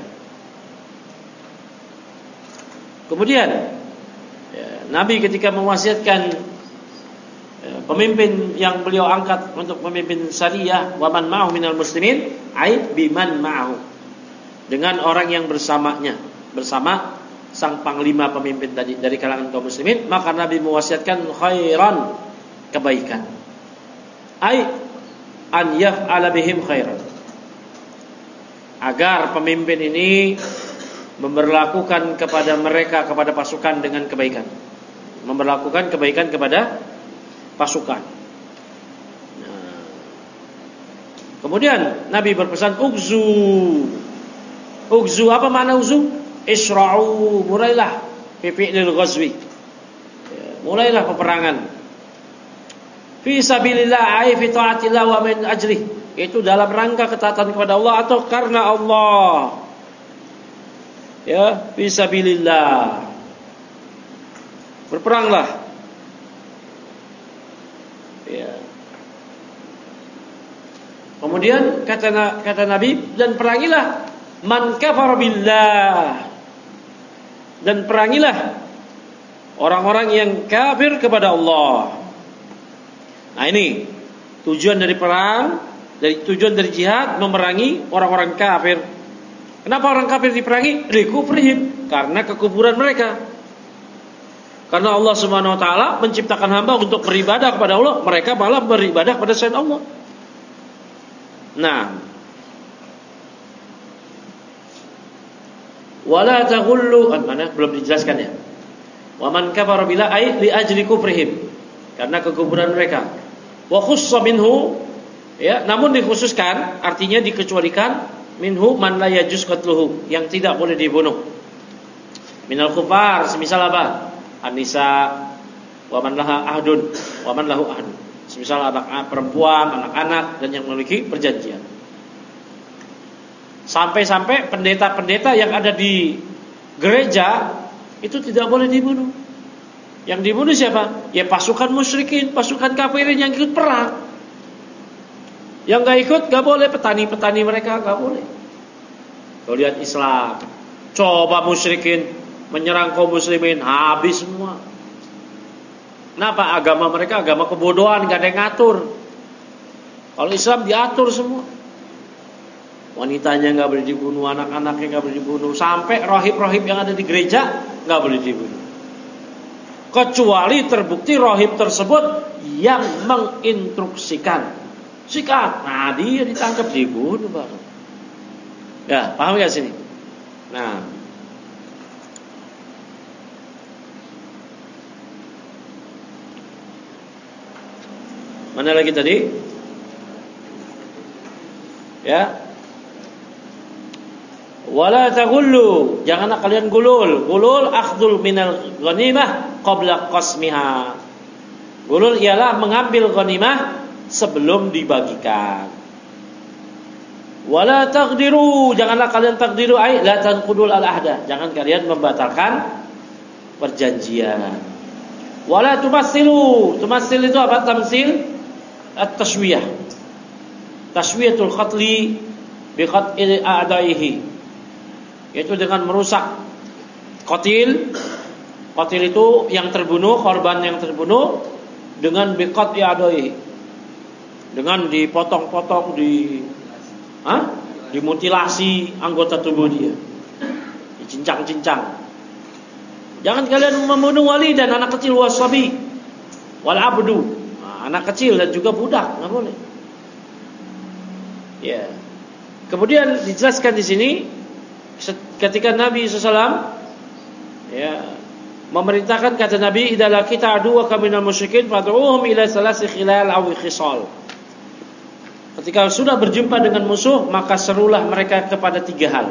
Kemudian Nabi ketika mewasiatkan pemimpin yang beliau angkat untuk memimpin syariah, wa man ma'ahu minal muslimin, ai biman ma'ahu, dengan orang yang bersamanya, bersama sang panglima pemimpin tadi dari kalangan kaum muslimin, maka Nabi mewasiatkan khairan, kebaikan. Ai an yaf'ala bihim khairan, agar pemimpin ini memberlakukan kepada mereka, kepada pasukan dengan kebaikan, memberlakukan kebaikan kepada pasukan. Nah, kemudian Nabi berpesan ugzu. Ugzu, apa makna ugzu? Isra'u, mulailah fi fi'lil ghazwi. Mulailah peperangan. Fi sabilillah, ai fi taatillah wa min ajrih. Itu dalam rangka ketaatan kepada Allah atau karena Allah. Ya, fi sabilillah. Berperanglah. Ya. Kemudian kata Nabi, dan perangilah man kafara billah, dan perangilah orang-orang yang kafir kepada Allah. Nah, ini tujuan dari perang, tujuan dari jihad, memerangi orang-orang kafir. Kenapa orang kafir diperangi? Likufrihim, karena kekufuran mereka. Karena Allah Subhanahu wa taala menciptakan hamba untuk beribadah kepada Allah, mereka malah beribadah kepada selain Allah. Nah, Wala taghullu, mana belum dijelaskan ya. Wa man kafara billah ay li ajli kufrihim, karena kekufuran mereka. Wa khussa minhu, ya, namun dikhususkan, artinya dikecualikan, minhu man la yajuz qatluhu, yang tidak boleh dibunuh. Minal kufar, semisal apa? An-nisa wa man laha ahdun wa man lahu ahdun. Semisal anak perempuan, anak-anak, dan yang memiliki perjanjian. Sampai-sampai pendeta-pendeta yang ada di gereja itu tidak boleh dibunuh. Yang dibunuh siapa? Ya pasukan musyrikin, pasukan kafirin yang ikut perang. Yang gak ikut gak boleh, petani-petani mereka gak boleh. Kau lihat Islam, coba musyrikin menyerang kaum muslimin, habis semua. Kenapa? Agama mereka agama kebodohan, gak ada yang ngatur. Kalau Islam diatur semua. Wanitanya gak boleh dibunuh, anak-anaknya gak boleh dibunuh, sampai rohib-rohib yang ada di gereja gak boleh dibunuh, kecuali terbukti rohib tersebut yang menginstruksikan sikat. Nah dia ditangkap, dibunuh baru. Ya, paham gak sini? Nah, mana lagi tadi? Ya. Wala taghullu, janganlah kalian gulul. Gulul akhdul minal ghanimah qabla qasmiha. Gulul ialah mengambil ghanimah sebelum dibagikan. Wala taqdiru, janganlah kalian takdiru, ay la tanqudul al-ahda, jangan kalian membatalkan perjanjian. Wala tumassilu, tumassil itu apa? Tamsil at-tashwiyah. Tashwiyatul qatli bi qat'i a'daihi, yaitu dengan merusak qatil. Qatil itu yang terbunuh, korban yang terbunuh, dengan bi qat'i a'daihi, dengan dipotong-potong, dimutilasi anggota tubuh dia, dicincang-cincang. Jangan kalian membunuh wali dan anak kecil, wasabi wal abdu, anak kecil dan juga budak, enggak boleh. Ya. Kemudian dijelaskan di sini ketika Nabi SAW memerintahkan, kata Nabi, idza laqita aduwaka minal musyrikin fad'uhum ila salasi khilal aw khisal. Ketika sudah berjumpa dengan musuh, maka serulah mereka kepada 3 hal.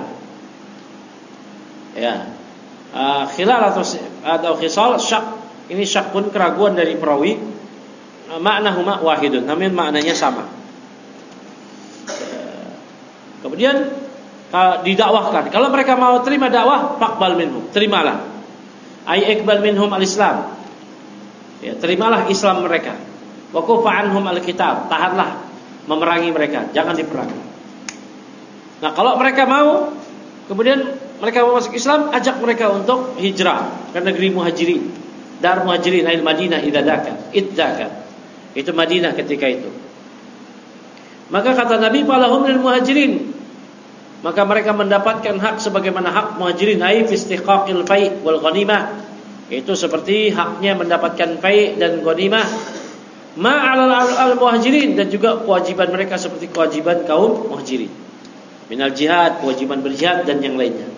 Ya. Khilal atau khisal, syak, ini syak pun keraguan dari perawi. Maknahuma wahidun, namun maknanya sama. Kemudian didakwahkan. Kalau mereka mau terima dakwah, faqbal minhum, terimalah. Ay iqbal minhum al-Islam. Ya, terimalah Islam mereka. Wa kufa anhum al-kitab, tahanlah memerangi mereka, jangan diperangi. Nah, kalau mereka mau, kemudian mereka mau masuk Islam, ajak mereka untuk hijrah ke negeri muhajirin. Dar muhajirin al Madinah idzaka. Itu Madinah ketika itu. Maka kata Nabi, falahum lil muhajirin, maka mereka mendapatkan hak sebagaimana hak muhajirin, ai fi istiqaqil fai' wal ghanimah, itu seperti haknya mendapatkan fai' dan ghanimah. Ma'al al-muhajirin, dan juga kewajiban mereka seperti kewajiban kaum muhajirin. Minal jihad, kewajiban berjihad dan yang lainnya.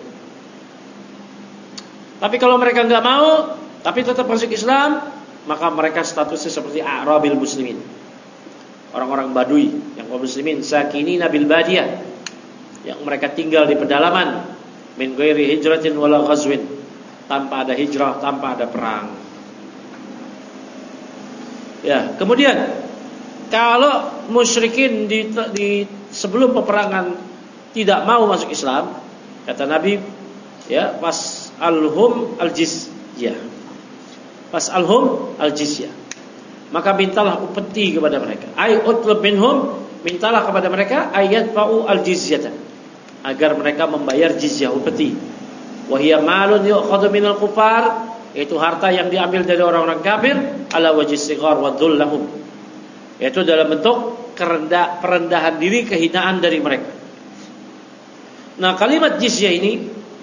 Tapi kalau mereka enggak mau tapi tetap masuk Islam, maka mereka statusnya seperti a'rabil muslimin, orang-orang badui yang kaum muslimin, sakinina bil badiyah, yang mereka tinggal di pedalaman, min ghairi hijratin wala ghazwin, tanpa ada hijrah, tanpa ada perang. Ya, kemudian kalau musyrikin di sebelum peperangan tidak mau masuk Islam, kata Nabi, ya, fas'alhum al-jizyah. Fas'alhum al-jizyah. Maka mintalah upeti kepada mereka. Ay utlub minhum, mintalah kepada mereka ayat fa'u al-jizyata, agar mereka membayar jizyah, upeti. Wa hiya malun yu'khadhu minal kufar, yaitu harta yang diambil dari orang-orang kafir, ala wajhi sighar wa dhullahum, yaitu dalam bentuk perendahan diri, kehinaan dari mereka. Nah, kalimat jizyah ini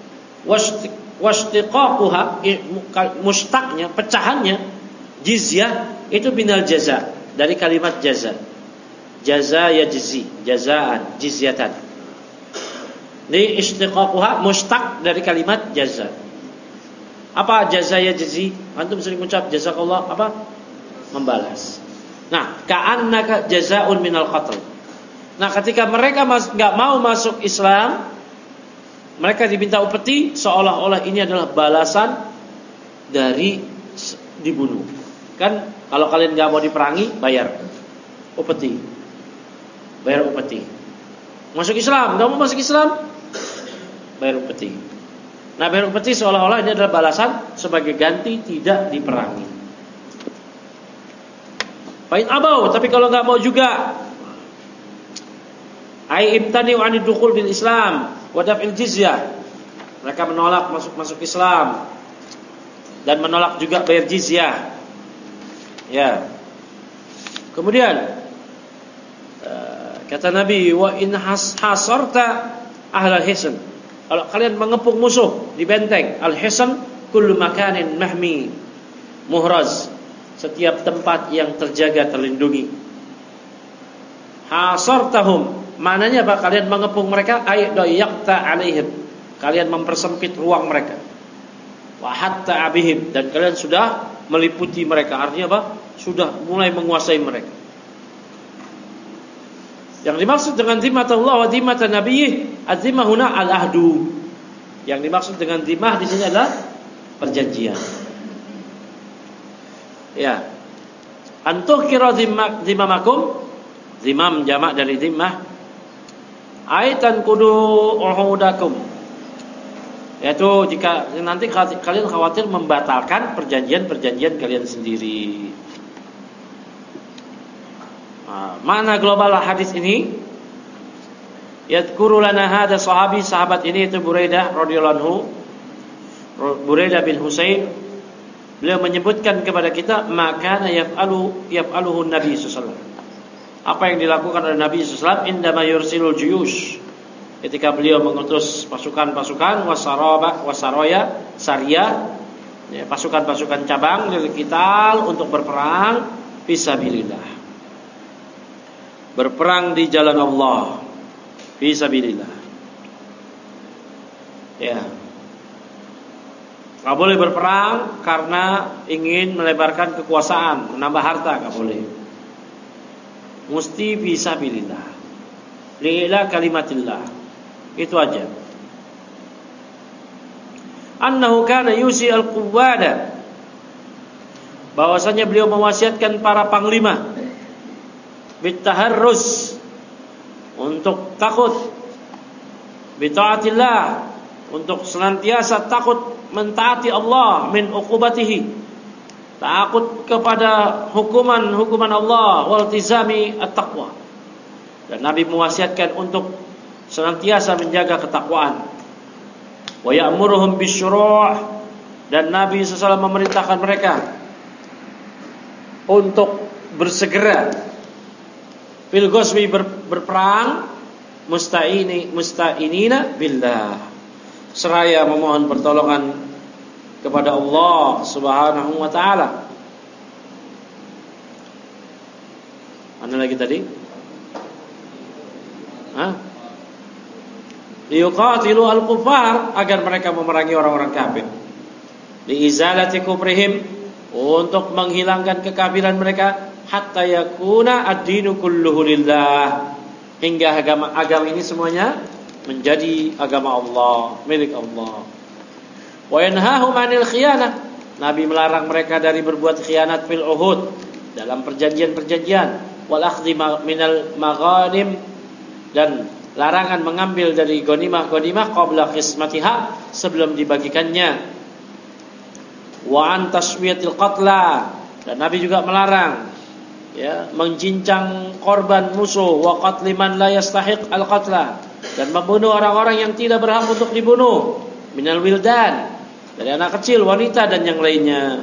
washtiqaquha, mustaqnya, pecahannya jizyah itu binal jaza, dari kalimat jaza. Jaza yajzi, jazaan, jizyatan. Li istiqaquha mustaq dari kalimat jaza. Apa jaza ya jazi? Antum sering ucap jazakallah apa? Membalas. Nah, ka'annaka jazaa'un minal qatl. Nah, ketika mereka enggak mau masuk Islam, mereka diminta upeti seolah-olah ini adalah balasan dari dibunuh. Kan kalau kalian enggak mau diperangi, bayar upeti. Bayar upeti. Masuk Islam, enggak mau masuk Islam, bayar upeti. Nah, bayar upeti seolah-olah ini adalah balasan sebagai ganti tidak diperangi. Fa'in abau, tapi kalau enggak mau juga, ai imtani'u 'anid dukhul bil Islam wa daf'il jizyah. Mereka menolak masuk Islam dan menolak juga bayar jizyah. Ya. Kemudian kata Nabi, wa in hasarta ahlal hisn. Kalau kalian mengepung musuh di benteng, al-hisn kullu makanin mahmi muhraz, setiap tempat yang terjaga terlindungi. Hasartahum, maknanya apa? Kalian mengepung mereka, ay dayaqta alaihim, kalian mempersempit ruang mereka. Wa hatta abihim, dan kalian sudah meliputi mereka. Artinya apa? Sudah mulai menguasai mereka. Yang dimaksud dengan zimmatullah wa zimmatan nabiyyi, az-zimmah huna al-ahdu. Yang dimaksud dengan zimmah di sini adalah perjanjian. Ya. Antuh kira zimmamakum, zimam jamak dari zimmah. Aitan kudu uhudakum, yaitu jika nanti kalian khawatir membatalkan perjanjian-perjanjian kalian sendiri. Mana global hadis ini? Yadhkuru lana hadha sahabat ini, itu Buraidah radhiyallahu anhu, Buraidah bin Husain. Beliau menyebutkan kepada kita maka yaf'aluhu Nabi sallallahu alaihi wasallam. Apa yang dilakukan oleh Nabi sallallahu alaihi wasallam indama yursilul juyush, ketika beliau mengutus pasukan-pasukan wasaraya sariyah, ya, pasukan-pasukan cabang lil qital untuk berperang fisabilillah. Berperang di jalan Allah fisabilillah. Ya. Enggak boleh berperang karena ingin melebarkan kekuasaan, menambah harta, enggak boleh. Mesti fisabilillah. Li'ila kalimatillah. Itu aja. Annahu kana yusi al-quwwada, bahwasanya beliau mewasiatkan para panglima bitaharrus, untuk takut, bitaatillah, untuk senantiasa takut mentaati Allah, min uqubatihi, takut kepada hukuman Allah, waltizami at-taqwa. Dan Nabi mewasiatkan untuk senantiasa menjaga ketakwaan. Wa ya'muruhum bisyuru', dan Nabi sallallahu memerintahkan mereka untuk bersegera fil ghazwi, berperang, musta'inina billah, seraya memohon pertolongan kepada Allah Subhanahu wa taala. Mana lagi tadi? Liyuqatilu al-kuffar, agar mereka memerangi orang-orang kafir. Liizalati kufrihim, untuk menghilangkan kekafiran mereka. Hatta yakuna ad-dinu kulluhu lillah, hingga agama ini semuanya menjadi agama Allah, milik Allah. Wa yanhahum 'anil khiyanah, Nabi melarang mereka dari berbuat khianat fil uhud, dalam perjanjian-perjanjian, wal akhdhi minal maghanim, dan larangan mengambil dari ghanimah qabla qismatiha, sebelum dibagikannya. Wa an taswiyatil qatla, dan Nabi juga melarang, ya, menjincang korban musuh, wa qatli man la yastahiq al-qatla, dan membunuh orang-orang yang tidak berhak untuk dibunuh, minal wildan, dari anak kecil, wanita, dan yang lainnya.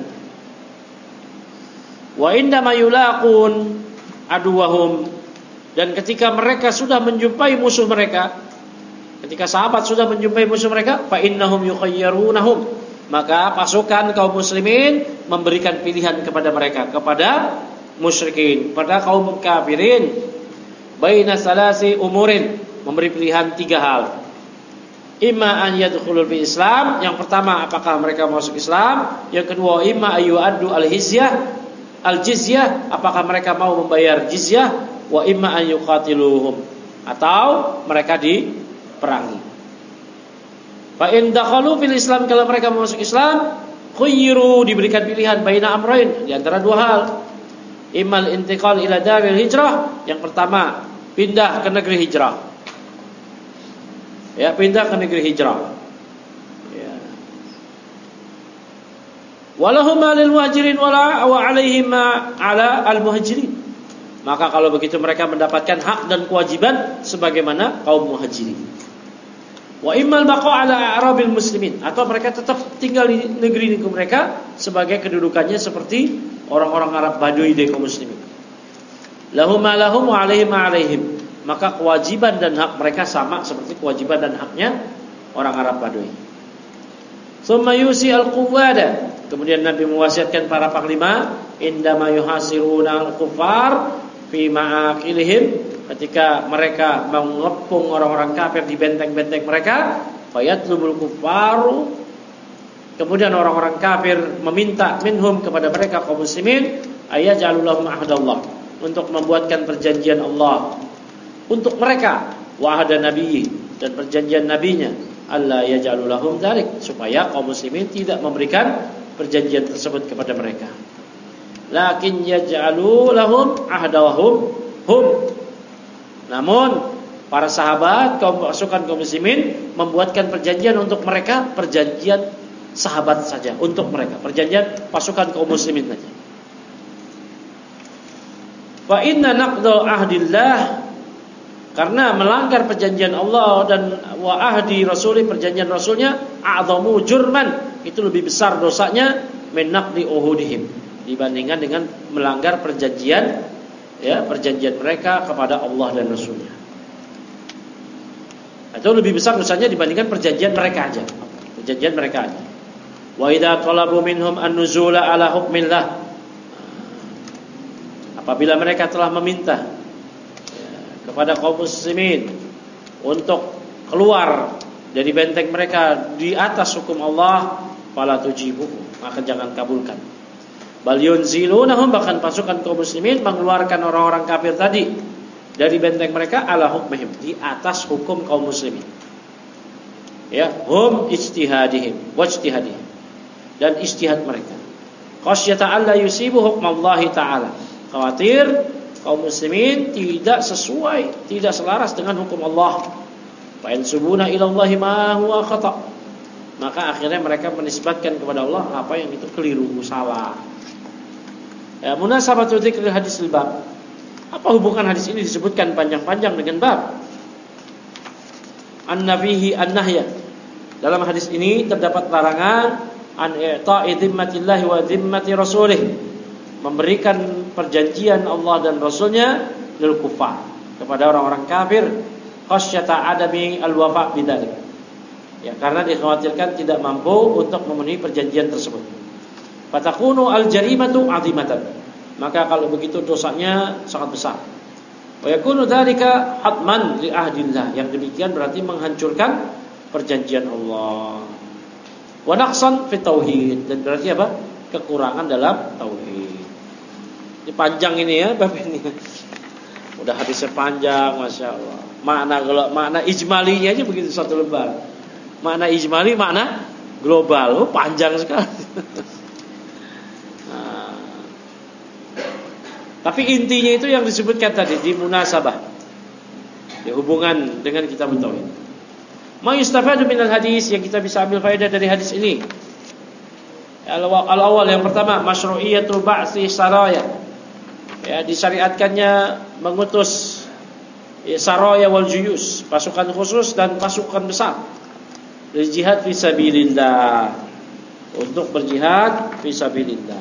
Wa indama yulaqun aduwahum, dan ketika mereka sudah menjumpai musuh mereka, ketika sahabat sudah menjumpai musuh mereka, fa innahum yukhayyarunahum, maka pasukan kaum muslimin memberikan pilihan kepada mereka, kepada musyrikin, pada kaum kafirin, baina salasi umurin, memberi pilihan 3 hal. Imma an yadkhulul fi Islam, yang pertama apakah mereka masuk Islam, yang kedua imma ayyu'addu al-jizyah, apakah mereka mau membayar jizyah, wa imma an yuqatiluhum, atau mereka diperangi. Fa in dakhalu fil Islam, kalau mereka masuk Islam, khuyyiru, diberikan pilihan baina amrain, di antara dua hal. Immal intiqal ila daril hijrah, yang pertama pindah ke negeri hijrah. Ya, pindah ke negeri hijrah. Ya. Walahum lil muhajirin wala wa alaihim ala al muhajirin. Maka kalau begitu mereka mendapatkan hak dan kewajiban sebagaimana kaum muhajirin. Wa immal baqa ala a'rabil muslimin, atau mereka tetap tinggal di negeri mereka sebagai kedudukannya seperti orang-orang Arab Badui dari kaum muslimin. Lahum wa alaihim alaihim. Maka kewajiban dan hak mereka sama seperti kewajiban dan haknya orang Arab Badui. Tsumma yusi al-quwada, kemudian Nabi mewasiatkan para panglima, indama yuhasiruna al-kuffar fi ma'aqilihim, ketika mereka mengepung orang-orang kafir di benteng-benteng mereka, fayatlubul kuffaru, kemudian orang-orang kafir meminta minhum kepada mereka kaum muslimin, ayajalulahum ahdallah, untuk membuatkan perjanjian Allah untuk mereka, wahada nabiyyi, dan perjanjian nabinya, alla yaj'alulahum dzalik, supaya kaum muslimin tidak memberikan perjanjian tersebut kepada mereka. Lakin yaj'alu lahum ahdahum hum, namun para sahabat pasukan kaum muslimin membuatkan perjanjian untuk mereka, perjanjian sahabat saja untuk mereka, perjanjian pasukan kaum muslimin saja. Fa inna naqdha ahdillah, karena melanggar perjanjian Allah dan wa ahdi rasuli, perjanjian rasulnya, a'dhamu jurman, itu lebih besar dosanya min naqdi uhudihim, dibandingkan dengan melanggar perjanjian, ya, perjanjian mereka kepada Allah dan rasulnya. Itu lebih besar dosanya dibandingkan perjanjian mereka aja. Perjanjian mereka aja. Wa idza talabu minhum an-nuzula ala hukmillah, apabila mereka telah meminta kepada kaum muslimin untuk keluar dari benteng mereka di atas hukum Allah, fala tujibu, maka jangan kabulkan. Bal yunzilunahum, bahkan pasukan kaum muslimin mengeluarkan orang-orang kafir tadi dari benteng mereka ala hukmihim, di atas hukum kaum muslimin. Ya, hum ijtihadihim wajtihadihim, dan ijtihad mereka. Khasyata alla yusibu hukmallahi ta'ala, khawatir kaum muslimin tidak sesuai, tidak selaras dengan hukum Allah. Fa yansubuna ila Allahi ma huwa khata', maka akhirnya mereka menisbatkan kepada Allah apa yang itu keliru, salah. Ya, munasabatu dzikr hadis al-bab. Apa hubungan hadis ini disebutkan panjang-panjang dengan bab? An-nafihi an-nahya. Dalam hadis ini terdapat larangan an i'ta'i dhimmatillahi wa dhimmati rasulih, memberikan perjanjian Allah dan Rasulnya lil kufar, kepada orang-orang kafir, khasyata adami al-wafa' bidzalik, ya, karena dikhawatirkan tidak mampu untuk memenuhi perjanjian tersebut. Fatakunu al-jarimatu 'azimatan, maka kalau begitu dosanya sangat besar. Wa yakunu dzalika hatman li ahdillah, yang demikian berarti menghancurkan perjanjian Allah. Wa naqsan fi tauhid, dan berarti apa? Kekurangan dalam tauhid. Ini panjang ini ya bab ini. Udah hadisnya panjang, masya Allah. Makna ijmalinya aja begitu satu lembar. Makna ijmali, makna global, panjang sekali. Nah, tapi intinya itu yang disebutkan tadi di munasabah, ya, hubungan dengan kitab tauhid. Ma yustafadu minal hadis, yang kita bisa ambil faedah dari hadis ini. Al-awwal, yang pertama, masyru'iyatul ba'si saraya, ya, disyariatkannya mengutus, ya, saraya wal juyus, pasukan khusus dan pasukan besar, dari jihad fisabilillah, untuk berjihad fisabilillah.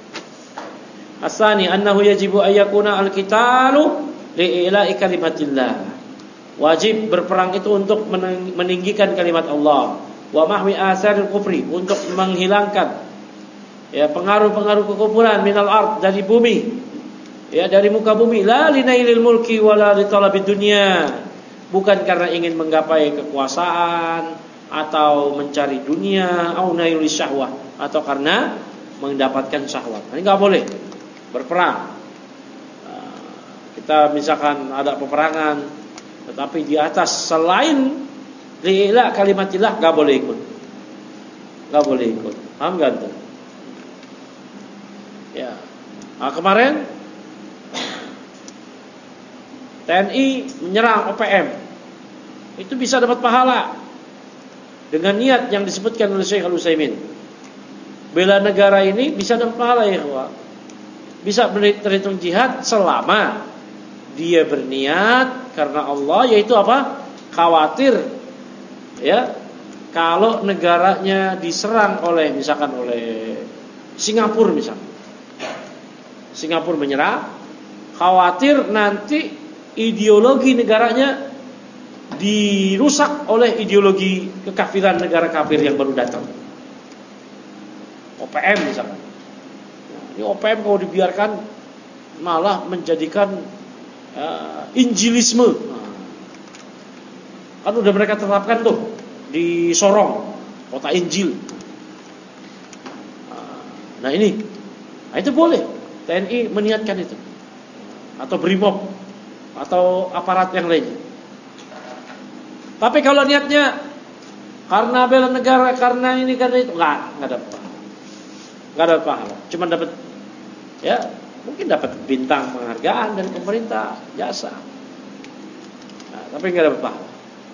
Asani annahu yajibu ayyakuna al-qitalu li'ila'i kalimatillah, wajib berperang itu untuk meninggikan kalimat Allah, wa mahwi asaril kufri, untuk menghilangkan, ya, pengaruh-pengaruh kekufuran, minal ard, dari bumi, ya, dari muka bumi, la linailil mulki wala li talabid dunya, bukan karena ingin menggapai kekuasaan atau mencari dunia, au nail syahwah, atau karena mendapatkan syahwat. Ini nggak boleh berperang. Kita misalkan ada peperangan, tetapi di atas selain li'ila kalimatillah nggak boleh ikut. Nggak boleh ikut. Paham nggak tuh? Ya. Nah, kemarin TNI menyerang OPM, itu bisa dapat pahala dengan niat yang disebutkan oleh Syekh Al-Utsaimin. Bela negara ini bisa dapat pahala, ya Allah. Bisa terhitung jihad selama dia berniat karena Allah, yaitu apa? Khawatir, ya, kalau negaranya diserang oleh misalkan oleh Singapura misalkan. Singapura menyerang, khawatir nanti ideologi negaranya dirusak oleh ideologi kekafiran negara kafir yang baru datang. OPM misalkan. Nah, ini OPM kalau dibiarkan malah menjadikan Injilisme. Nah, kan udah mereka terapkan tuh di Sorong, kota Injil. Nah ini, nah itu boleh TNI meniatkan itu, atau Brimob, atau aparat yang lainnya. Tapi kalau niatnya karena bela negara, karena ini, karena itu, nggak dapat pahala. Nggak dapat pahala. Cuma dapat, ya mungkin dapat bintang penghargaan dari pemerintah, jasa. Nah, tapi nggak dapat pahala.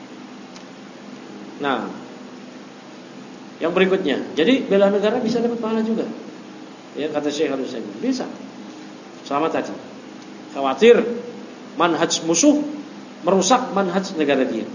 Nah, yang berikutnya, jadi bela negara bisa dapat pahala juga. Ya kata Syekh Al-Utsaimin, bisa. Sama tadi. Khawatir manhaj musuh merusak manhaj negara dia.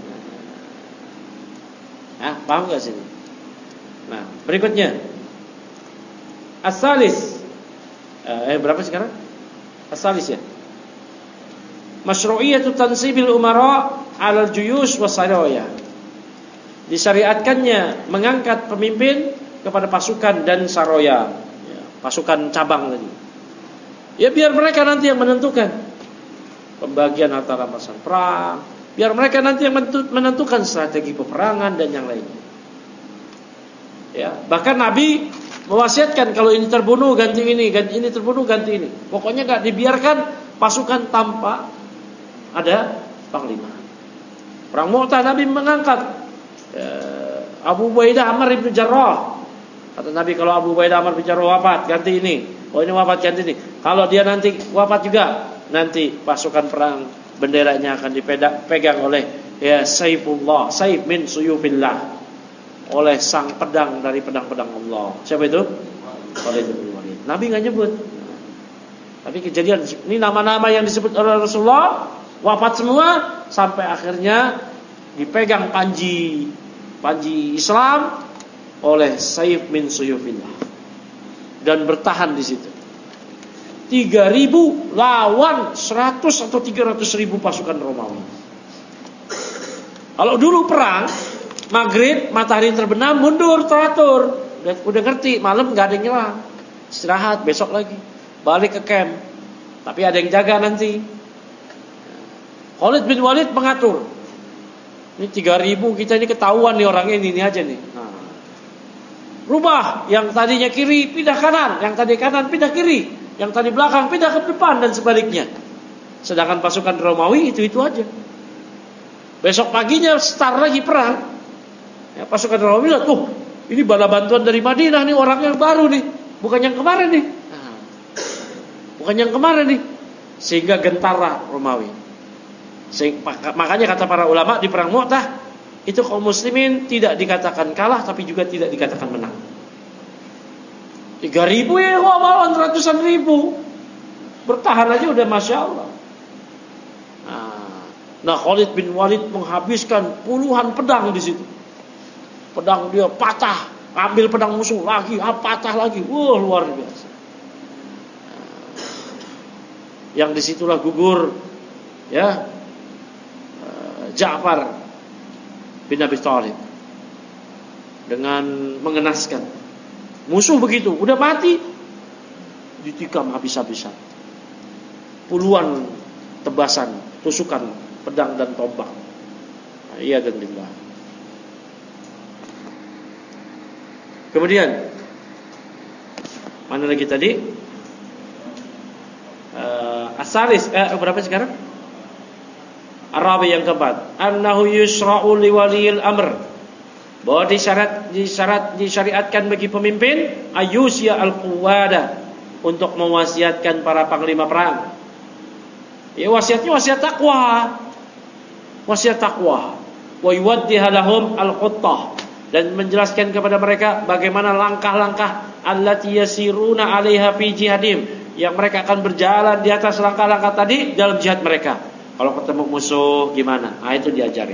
Nah, paham gak sini? Nah, berikutnya As-salis. Berapa sekarang? As-salis ya. Masyru'iyatu tansibil umara 'alal juyush wasaraya. Disyariatkannya mengangkat pemimpin kepada pasukan dan saroya, ya, pasukan cabang tadi. Ya biar mereka nanti yang menentukan pembagian antara masalah perang, biar mereka nanti yang menentukan strategi peperangan dan yang lainnya. Ya, bahkan Nabi mewasiatkan kalau ini terbunuh ganti ini terbunuh ganti ini. Pokoknya enggak dibiarkan pasukan tanpa ada panglima. Perang Mu'tah Nabi mengangkat Abu Ubaidah Amr bin Jarrah. Kata Nabi, kalau Abu Ubaidah Amr bin Jarrah wafat ganti ini. Oh ini wafat ganti ini. Kalau dia nanti wafat juga, nanti pasukan perang benderanya akan dipegang oleh ya Saifullah, Saif min suyufillah, oleh sang pedang dari pedang-pedang Allah. Siapa itu? Khalid bin Walid. Nabi enggak nyebut. Tapi kejadian ini nama-nama yang disebut oleh Rasulullah wafat semua sampai akhirnya dipegang panji Islam oleh Saif min suyufillah dan bertahan di situ. 3.000 lawan 100 atau 300.000 pasukan Romawi. Kalau dulu perang maghrib matahari terbenam mundur teratur, udah ngerti malam nggak ada yang nyerang, istirahat besok lagi balik ke camp, tapi ada yang jaga nanti. Khalid bin Walid mengatur, ini 3.000 kita ini ketahuan nih orang ini aja nih. Nah, rubah yang tadinya kiri pindah kanan, yang tadi kanan pindah kiri, yang tadi belakang pindah ke depan dan sebaliknya. Sedangkan pasukan Romawi itu aja. Besok paginya start lagi perang. Ya, pasukan Romawi lihat, ini bala bantuan dari Madinah nih, orang yang baru nih, bukan yang kemarin nih. Nah, bukan yang kemarin nih. Sehingga gentarlah Romawi. Makanya kata para ulama di perang Mu'tah itu kaum muslimin tidak dikatakan kalah tapi juga tidak dikatakan menang. 3.000 ya lawan ratusan ribu, bertahan aja udah masya Allah. Nah Khalid bin Walid menghabiskan puluhan pedang di situ. Pedang dia patah, ambil pedang musuh lagi, patah lagi, luar biasa. Yang disitulah gugur ya Ja'far bin Abi Thalib dengan mengenaskan. Musuh begitu, udah mati ditikam habis-habisan. Puluhan tebasan, tusukan pedang dan tombak. Iya dan billah. Kemudian mana lagi tadi? Asalis berapa sekarang? Arabi yang keempat. Annahu yusra'u li waliyil amr. Bahwa disyariatkan bagi pemimpin ayusya al-quwada, untuk mewasiatkan para panglima perang. Ya, wasiatnya wasiat takwa. Wasiat takwa. Wa yuwaddiha lahum al-khuttah, dan menjelaskan kepada mereka bagaimana langkah-langkah allati yasiruna 'alaiha fi jihadim, yang mereka akan berjalan di atas langkah-langkah tadi dalam jihad mereka. Kalau ketemu musuh gimana? Nah, itu diajarin.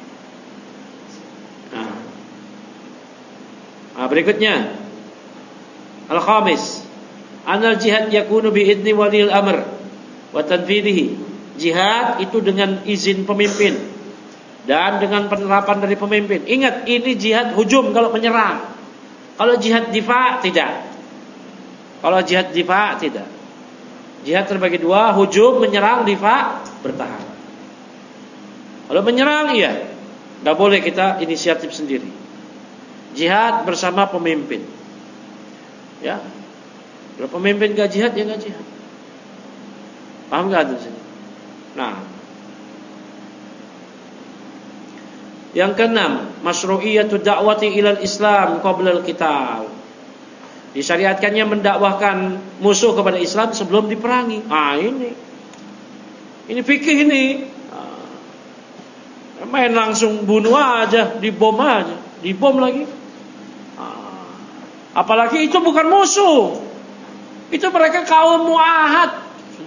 Nah, berikutnya al-khamis, anal jihad yakunu bi idni walil amr wa tanfidhihi. Jihad itu dengan izin pemimpin dan dengan penerapan dari pemimpin. Ingat, ini jihad hujum kalau menyerang. Kalau jihad difa tidak. Kalau jihad difa tidak. Jihad terbagi dua, hujum, menyerang, difa, bertahan. Kalau menyerang iya, enggak boleh kita inisiatif sendiri. Jihad bersama pemimpin. Ya. Kalau pemimpin enggak jihad, ya enggak jihad. Paham enggak di sini? Nah, yang keenam, masyru'iyatu da'wati ilal Islam qabla al-qital. Disyariatkannya mendakwahkan musuh kepada Islam sebelum diperangi. Ini fikih ini. Main langsung bunuh aja, dibom aja, dibom lagi. Apalagi itu bukan musuh. Itu mereka kaum muahad.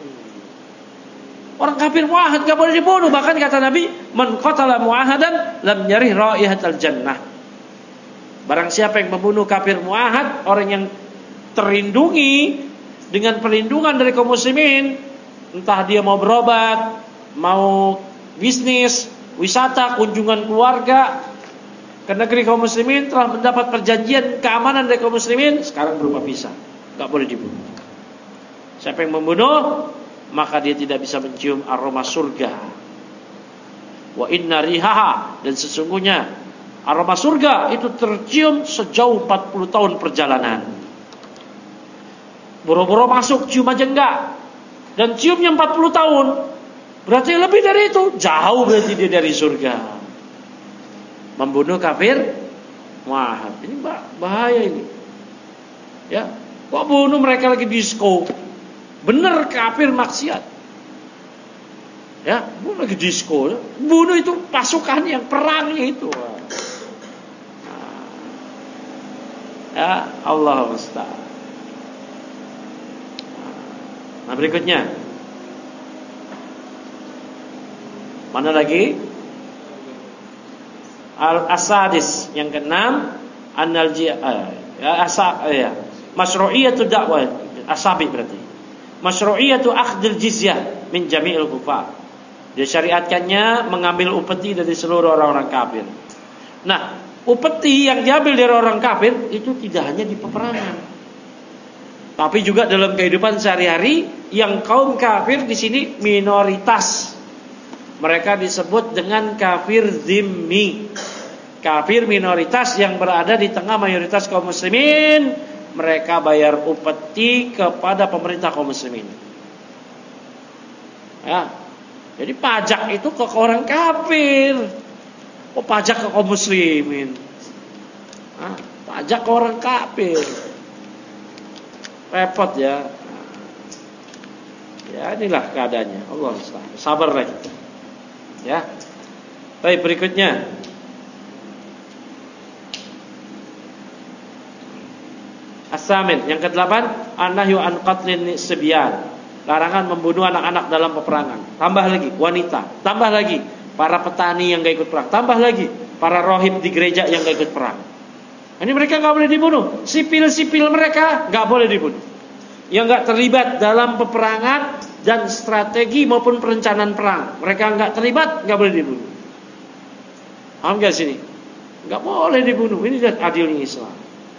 Orang kafir muahad gak boleh dibunuh. Bahkan kata Nabi, man qatala muahadan lam yarih raihatal jannah. Barang siapa yang membunuh kafir muahad, orang yang terlindungi dengan perlindungan dari kaum muslimin, entah dia mau berobat, mau bisnis, wisata, kunjungan keluarga ke negeri kaum muslimin, telah mendapat perjanjian keamanan dari kaum muslimin, sekarang berupa visa, gak boleh dibunuh. Siapa yang membunuh, maka dia tidak bisa mencium aroma surga. Wa inna rihaha, dan sesungguhnya aroma surga itu tercium sejauh 40 tahun perjalanan. Boro-boro masuk cium aja enggak, dan ciumnya 40 tahun, berarti lebih dari itu. Jauh berarti dia dari surga. Membunuh kafir muahad, ini bahaya ini. Ya, kok bunuh mereka lagi disco? Bener kafir maksiat. Ya, bunuh lagi disco. Bunuh itu pasukan yang perangnya itu. Ya, Allah musta'an. Nah, berikutnya. Mana lagi? Al-asadis, yang keenam, masyru'iyatu dakwah, asabi berarti. Masyru'iyatu akhdil jizyah min jami'il kufar. Disyariatkannya mengambil upeti dari seluruh orang-orang kafir. Nah, upeti yang diambil dari orang kafir itu tidak hanya di peperangan, tapi juga dalam kehidupan sehari-hari. Yang kaum kafir di sini minoritas. Mereka disebut dengan kafir zimmi. Kafir minoritas yang berada di tengah mayoritas kaum muslimin. Mereka bayar upeti kepada pemerintah kaum muslimin. Ya. Jadi pajak itu ke orang kafir. Oh, pajak ke kaum muslimin. Pajak ke orang kafir. Repot ya. Ya, inilah keadaannya. Allah sabar lagi. Ya. Baik, berikutnya. As-samin, yang ke-8, an-nahyu an qatlin sibyan. Larangan membunuh anak-anak dalam peperangan. Tambah lagi wanita, tambah lagi para petani yang gak ikut perang, tambah lagi para rohib di gereja yang gak ikut perang. Ini mereka gak boleh dibunuh. Sipil-sipil mereka gak boleh dibunuh, yang gak terlibat dalam peperangan dan strategi maupun perencanaan perang, mereka gak terlibat, gak boleh dibunuh. Paham gak sini? Gak boleh dibunuh. Ini adilnya Islam.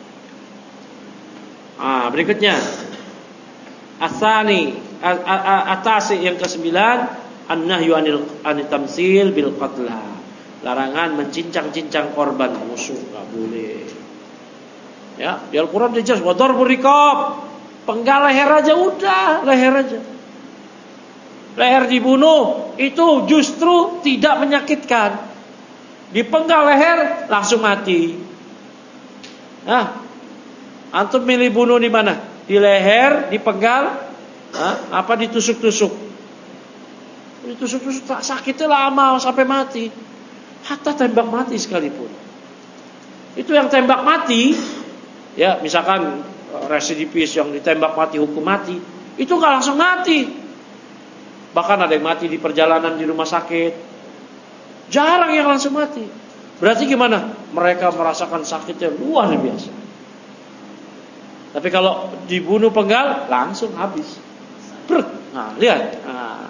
Berikutnya asani atasi, yang ke-9, an-nahyu anil tamsil bil qatla. Larangan mencincang-cincang korban musuh, nggak boleh. Ya, di Al-Quran dijelas wadarbur riqab, penggal leher aja udah, leher aja. Leher dibunuh itu justru tidak menyakitkan. Dipenggal leher langsung mati. Nah, antum milih bunuh di mana? Di leher, dipenggal, apa ditusuk-tusuk? Ditusuk-tusuk tak sakitnya lama sampai mati. Hatta tembak mati sekalipun. Itu yang tembak mati, ya misalkan residivis yang ditembak mati hukum mati, itu nggak langsung mati. Bahkan ada yang mati di perjalanan di rumah sakit. Jarang yang langsung mati. Berarti gimana? Mereka merasakan sakitnya luar biasa. Tapi kalau dibunuh penggal langsung habis. Nah, lihat. Nah.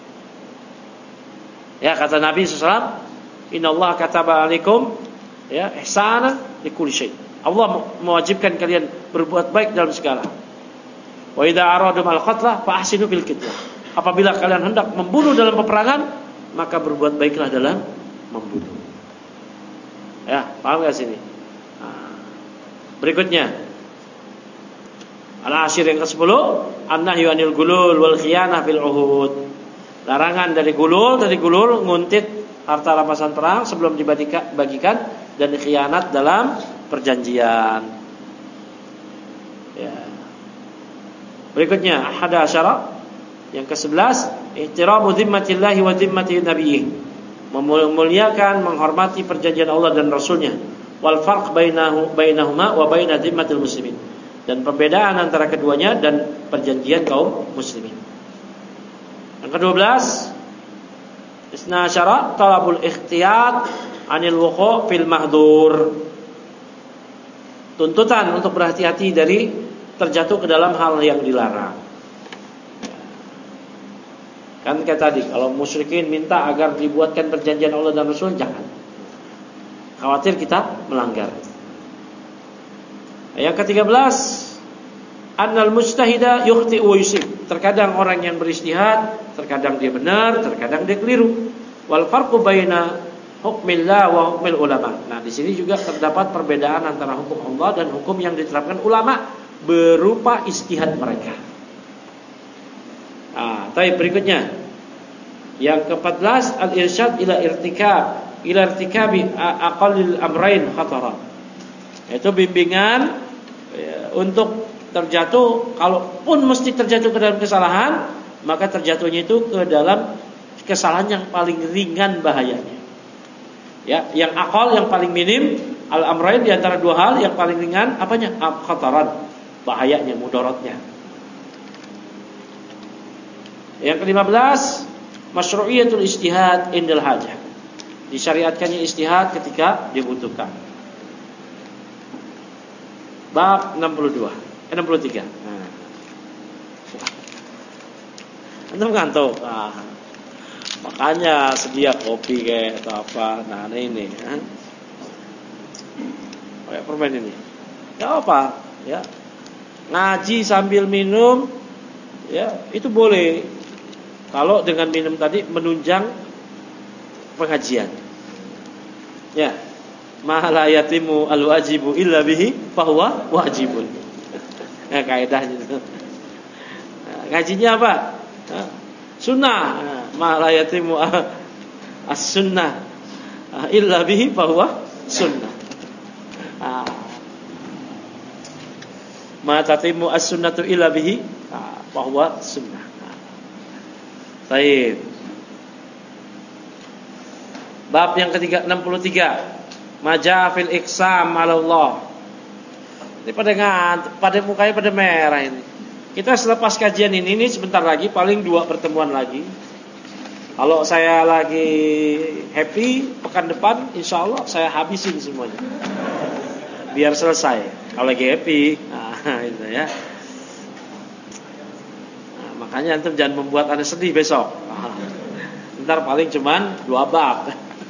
Ya kata Nabi SAW, Innallaha kataba alaikum ya ihsana likulli syai. Allah mewajibkan kalian berbuat baik dalam segala. Wa idza aradum al-qatla fa ahsinu fil qitlah. Apabila kalian hendak membunuh dalam peperangan, maka berbuat baiklah dalam membunuh. Ya, paham enggak sini? Nah, berikutnya al-ashir yang ke-10, an-nahyu anil gulul wal khiyanah fil uhud. Larangan dari gulul nguntit harta rampasan perang sebelum dibagikan dan khianat dalam perjanjian. Ya. Berikutnya ahada asyara yang ke-11, ihtiramu zimmatillahi wa zimmati nabiyih. Memuliakan, menghormati perjanjian Allah dan Rasulnya. Wal farq bainahuma wa baina zimmatil muslimin. Dan perbedaan antara keduanya dan perjanjian kaum muslimin. Yang ke-12, isna asyara talabul ikhtiyat anil wuqu' fil mahdur. Tuntutan untuk berhati-hati dari terjatuh ke dalam hal yang dilarang. Kan kayak tadi, kalau musyrikin minta agar dibuatkan perjanjian Allah dan Rasul, jangan. Khawatir kita melanggar. Yang ke-13, annal mujtahida yukhti wa yusib. Terkadang orang yang beristihad, terkadang dia benar, terkadang dia keliru. Wal farqu baina hukmillah wa hukmil ulama. Nah, di sini juga terdapat perbedaan antara hukum Allah dan hukum yang diterapkan ulama berupa istihad mereka. Baik, berikutnya yang ke-14, al-irsyad ila irtikabi aqallil amrain khatara. Itu bimbingan untuk terjatuh, kalaupun mesti terjatuh ke dalam kesalahan, maka terjatuhnya itu ke dalam kesalahan yang paling ringan bahayanya. Ya, yang akal yang paling minim, al-amrain di antara dua hal yang paling ringan apanya? Khataran, bahayanya, mudaratnya. Yang ke-15, masyru'iyatul ijtihad indal hajah. Disyariatkannya ijtihad ketika dibutuhkan. Bab 63. Nah. Antum ngantuk. Makanya sedia kopi kayak atau apa. Nah, ini kayak permen ini. Ya apa? Ya. Ngaji sambil minum, ya, itu boleh. Kalau dengan minum tadi menunjang pengajian. Ya. Ma la yatimu al-wajibu illa bihi fahuwa wajibun. Nah, kaidahnya itu. Nah, ngajinya apa? Sunnah. Ma la yatimu as-sunnah illa bihi fahuwa sunnah. Ma tatimu as-sunnatu illa bihi fahuwa sunnah. Baik. Bab yang ke-63, Maja fil iqsam 'ala Allah. Ini pada mukanya pada merah ini. Kita selepas kajian ini sebentar lagi, paling 2 pertemuan lagi. Kalau saya lagi happy, pekan depan insyaallah saya habisin semuanya. Biar selesai. Kalau lagi happy, itu ya. Makanya antum jangan membuat Anda sedih besok. Ntar paling cuman 2 bab.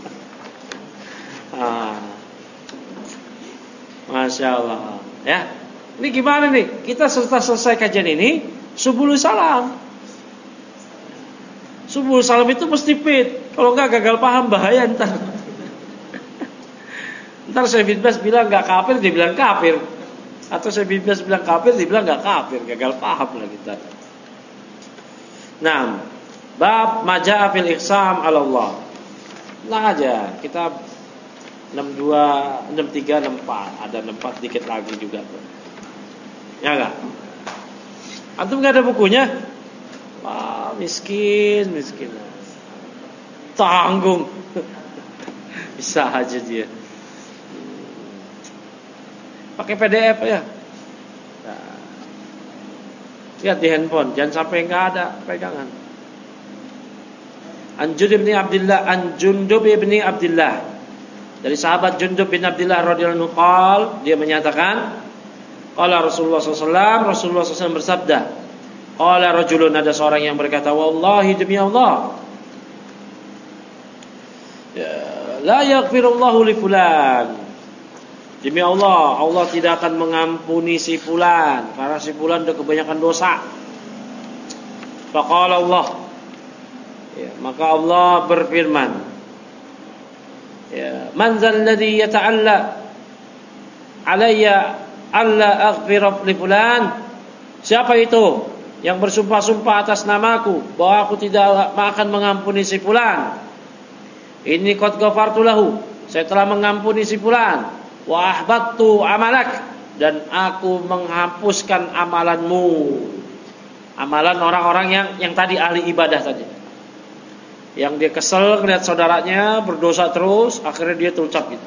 Masya Allah. Ya, ini gimana nih? Kita setelah selesai kajian ini, subuhul salam. Subuhul salam itu mesti fit. Kalau enggak gagal paham bahaya ntar. Ntar Syekh bin Baz bilang nggak kafir, dia bilang kafir. Atau Syekh bin Baz bilang kafir, dia bilang nggak kafir. Gagal paham lah kita. Nah, bab maja'a fil iqsam 'ala Allah. Nah aja, kitab 62, 63, 64. Ada 64 dikit lagi juga. Ya enggak? Antum enggak ada bukunya? Wah, miskin. Tanggung. Bisa aja dia. Pakai PDF ya. Nah, lihat di handphone, jangan sampai enggak ada pegangan. An Jundub bin Abdullah. Dari sahabat Jundub bin Abdullah radhiyallahu anhu, dia menyatakan, qala Rasulullah SAW bersabda, qala rajulun, ada seorang yang berkata, wallahi demi Allah, la yaghfirullahu li fulan. Demi Allah, Allah tidak akan mengampuni si fulan karena si fulan udah kebanyakan dosa. Faqala Allah, ya, maka Allah berfirman, ya, man zal ladzi yata'alla alayya alla aghfir li fulan. Siapa itu yang bersumpah-sumpah atas namaku bahwa aku tidak akan mengampuni si fulan? Inni qad ghafartu lahu, saya telah mengampuni si fulan. Wa ahbattu amalak, dan aku menghapuskan amalanmu. Amalan orang-orang yang tadi ahli ibadah tadi, yang dia kesel melihat saudaranya berdosa terus, akhirnya dia terucap gitu.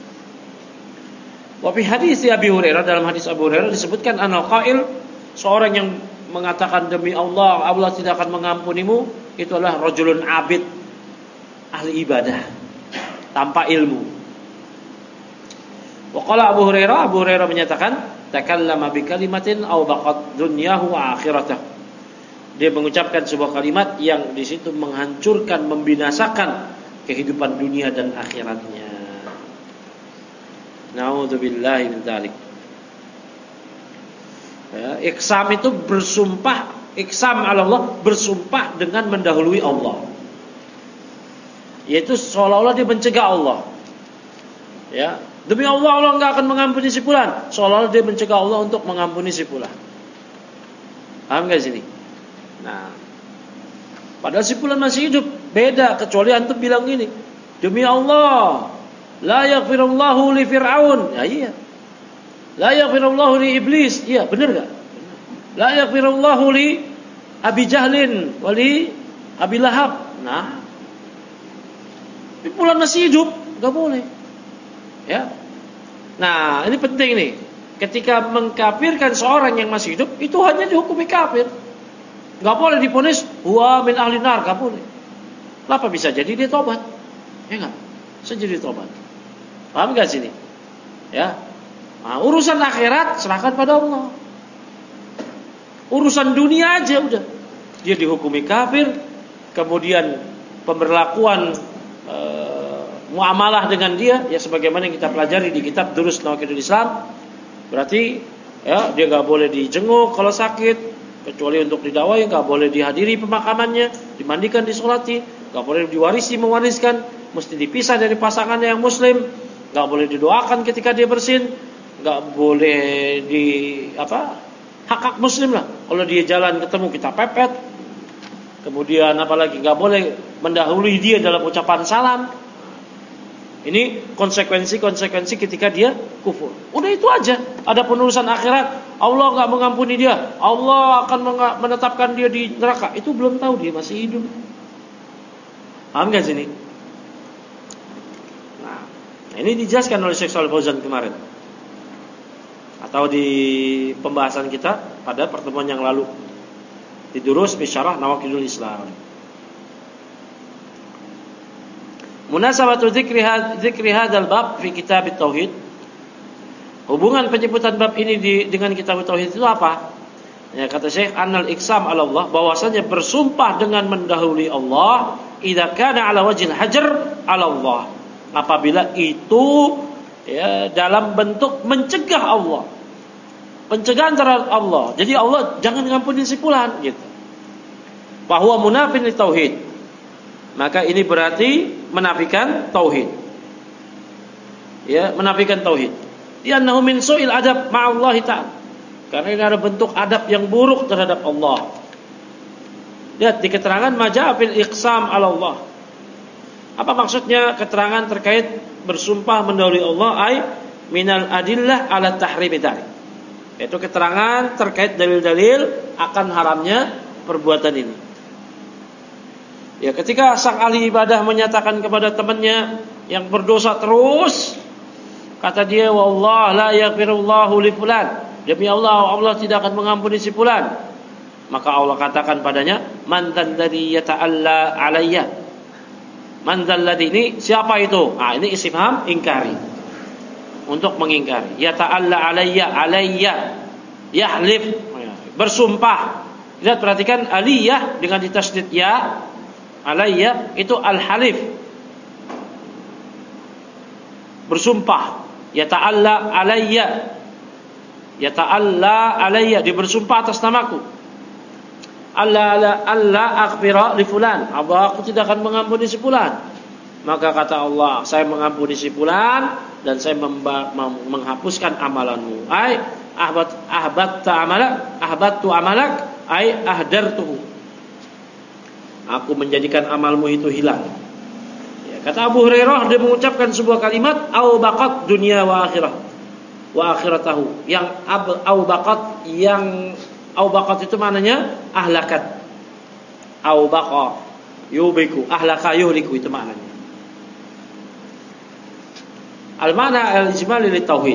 Wa fi hadis Abi Hurairah, dalam hadis Abu Hurairah disebutkan anal qail, seorang yang mengatakan demi Allah, Allah tidak akan mengampunimu, itu adalah rajulun abid, ahli ibadah tanpa ilmu. Wa qala Abu Hurairah menyatakan, takallama bi kalimatin aw baqat dunyahu wa akhiratahu. Dia mengucapkan sebuah kalimat yang di situ menghancurkan, membinasakan kehidupan dunia dan akhiratnya. Na'udzubillahi min dzalik. Ya, iqsam itu bersumpah, iqsam 'ala Allah, bersumpah dengan mendahului Allah. Yaitu seolah-olah dia mencegah Allah. Ya, demi Allah, Allah enggak akan mengampuni si fulan. Seolah-olah dia mencegah Allah untuk mengampuni si fulan. Paham enggak sini? Nah, padahal si fulan masih hidup. Beda, kecuali antum bilang gini, demi Allah, la yaghfirullahu li Fir'aun. Ya iya. La yaghfirullahu li iblis. Iya, benar enggak? La yaghfirullahu li Abi Jahlin wa li Abi Lahab. Nah, si fulan masih hidup, enggak boleh. Ya. Nah, ini penting nih. Ketika mengkafirkan seorang yang masih hidup, itu hanya dihukumi kafir. Enggak boleh divonis huwa min ahli nar, enggak boleh. Kenapa bisa jadi dia tobat? Ya enggak? Bisa jadi tobat. Paham enggak sini? Ya. Nah, urusan akhirat serahkan pada Allah. Urusan dunia aja udah. Dia dihukumi kafir, kemudian pemberlakuan muamalah dengan dia ya sebagaimana yang kita pelajari di kitab Durus Nawaqidul Islam. Berarti ya dia enggak boleh dijenguk kalau sakit, kecuali untuk didakwai, enggak boleh dihadiri pemakamannya, dimandikan, disolati, enggak boleh diwarisi, mewariskan, mesti dipisah dari pasangannya yang muslim, enggak boleh didoakan ketika dia bersin, enggak boleh di hak muslim lah. Kalau dia jalan ketemu kita pepet. Kemudian apalagi enggak boleh mendahului dia dalam ucapan salam. Ini konsekuensi ketika dia kufur. Udah itu aja. Ada penulisan akhirat, Allah enggak mengampuni dia, Allah akan menetapkan dia di neraka. Itu belum tahu dia masih hidup. Paham enggak sini? Nah, ini dijelaskan oleh Syekh Shalih Fauzan kemarin. Atau di pembahasan kita pada pertemuan yang lalu. Di Durus bi Syarah Nawaqidul Islam. Munasabatu dzikri hadzal bab fi kitab at-tauhid. Hubungan penyebutan bab ini dengan kitab tauhid itu apa? Ya, kata Syekh, annal iqsam 'ala Allah, bahwasanya bersumpah dengan mendahului Allah, idza kana 'ala wajhil hajar 'ala Allah. Apabila itu ya dalam bentuk mencegah Allah. Pencegahan terhadap Allah. Jadi Allah jangan ngampuni si fulan gitu. Bahwa munafin li tauhid. Maka ini berarti menafikan tauhid. ya, menafikan tauhid. Li'annahu min su'il adab ma'allahi ta'ala. Karena ini ada bentuk adab yang buruk terhadap Allah. Lihat di keterangan maja fil iqsam 'ala Allah. Apa maksudnya keterangan terkait bersumpah mendahului Allah? Ai minal adillah 'ala tahrimi dzalik. Yaitu keterangan terkait dalil-dalil akan haramnya perbuatan ini. Ya, ketika sang ahli ibadah menyatakan kepada temannya yang berdosa terus, kata dia, wallah la yaghfirullahu li fulan. Demi Allah, Allah tidak akan mengampuni si fulan. Maka Allah katakan padanya, man dzalladzi yata'alla alayya. Man dzalladzi, ini siapa itu? Ah, ini istifham ingkari. Untuk mengingkari. Yata'alla alayya. Yahlif, bersumpah. Lihat, perhatikan aliyah dengan ditasydid ya. Alayya itu al-halif. Bersumpah. Yata'alla alayya. Yata'alla alayya, dia bersumpah atas namaku. Allah aghfira li fulan. Allah, aku tidak akan mengampuni si fulan. Maka kata Allah, saya mengampuni si fulan dan saya menghapuskan amalanmu. Ai ahbattu amalak ai ahdartuhu. Aku menjadikan amalmu itu hilang. Ya, kata Abu Hurairah, dia mengucapkan sebuah kalimat, au baqat dunya wa akhirah wa akhiratahu. Yang au baqat, yang au baqat itu maknanya ahlakat. Au baqa yubiku, ahlaka yuhliku, itu maknanya. Al-makna al-ijmali li tauhid.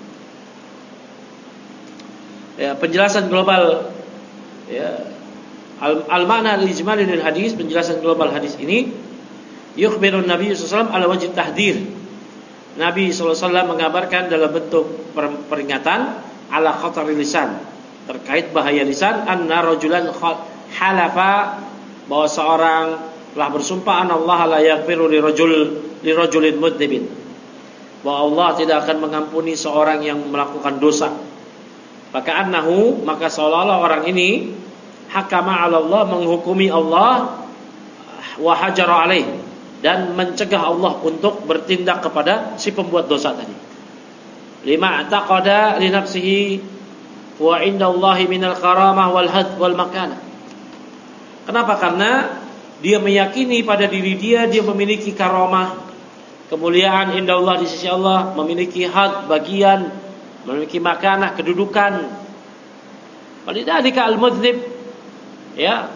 Ya, penjelasan global, ya, al-makna al-ijmali lil hadis, penjelasan global hadis ini, yukhbirun Nabi sallallahu alaihi wasallam ala wajh tahdir. Nabi sallallahu alaihi wasallam mengabarkan dalam bentuk peringatan ala khataril lisan, terkait bahaya lisan, anna rajulan halafa, bahwa seorang telah bersumpah anallaha la yaghfiru li rajulin mudnibin, bahwa Allah tidak akan mengampuni seorang yang melakukan dosa. Maka annahu, maka seolah-olah orang ini hakama 'ala Allah, menghukumi Allah, wa hajara alaih, dan mencegah Allah untuk bertindak kepada si pembuat dosa tadi. Lima taqada li nafsihi wa indallahi minal karamah wal had wal makana. Kenapa? Karena dia meyakini pada diri dia memiliki karamah, kemuliaan indallah di sisi Allah, memiliki had, bagian, memiliki makanah, kedudukan. Walidhalika al-mudznib, ya,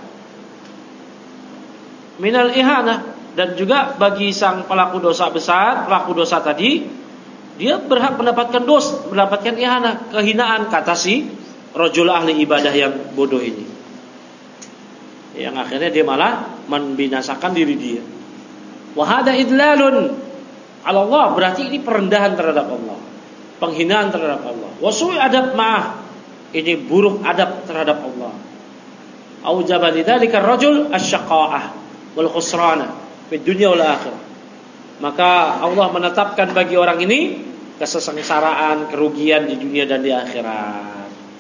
minal ihanah, dan juga bagi sang pelaku dosa besar, pelaku dosa tadi, dia berhak mendapatkan dosa, mendapatkan ihanah, kehinaan, kata si rajul ahli ibadah yang bodoh ini, yang akhirnya dia malah membinasakan diri dia. Wa hada idlalun 'ala Allah, berarti ini perendahan terhadap Allah, penghinaan terhadap Allah. Wa su'i adab ma'ah, ini buruk adab terhadap Allah. Aujaba lidzalika ar-rajul asy-syaqa'ah wal khusrana fid dunya wal akhirah. Maka Allah menetapkan bagi orang ini kesengsaraan, kerugian di dunia dan di akhirat.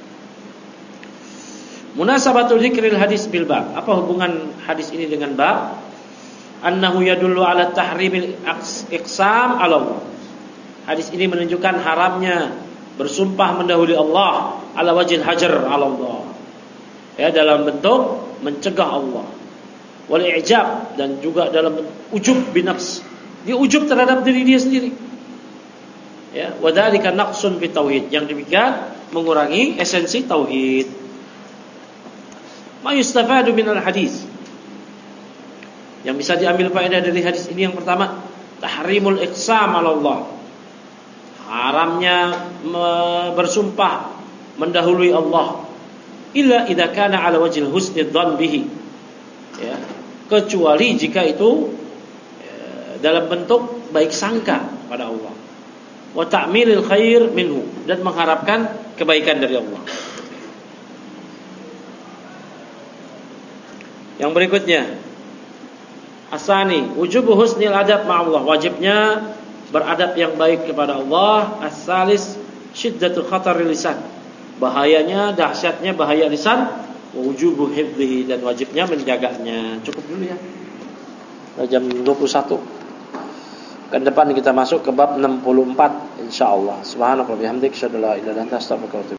Munasabatul dzikril hadis bil bab. Apa hubungan hadis ini dengan bab? Annahu yadullu ala tahrimil iqsam 'ala Allah. Hadis ini menunjukkan haramnya bersumpah mendahului Allah ala wajhil hajar 'ala Allah. Ya, dalam bentuk mencegah Allah. Wal i'jab, dan juga dalam ujub binafs. Dia ujub terhadap diri dia sendiri. Ya, wa dzalika naqsun fi tauhid. Yang demikian mengurangi esensi tauhid. Ma yustafadu minal hadis. Yang bisa diambil faedah dari hadis ini, yang pertama, tahrimul iqsam 'ala Allah. Haramnya bersumpah mendahului Allah. Illa idza kana 'ala wajhil husni dzan bihi. Ya, kecuali jika itu dalam bentuk baik sangka pada Allah. Wa ta'milil khair minhu, dan mengharapkan kebaikan dari Allah. Yang berikutnya, asani wujubu husnil adab ma'allah, wajibnya beradab yang baik kepada Allah. As-salis syiddatul khataril lisan, bahayanya, dahsyatnya bahaya lisan. Wa wujubu hifdhihi, dan wajibnya menjaganya. Cukup dulu ya, jam 21. Ke depan kita masuk ke bab 64 insyaallah. Subhanallah bihamdik, asyhadu an la ilaha illa anta, astaghfiruka wa atubu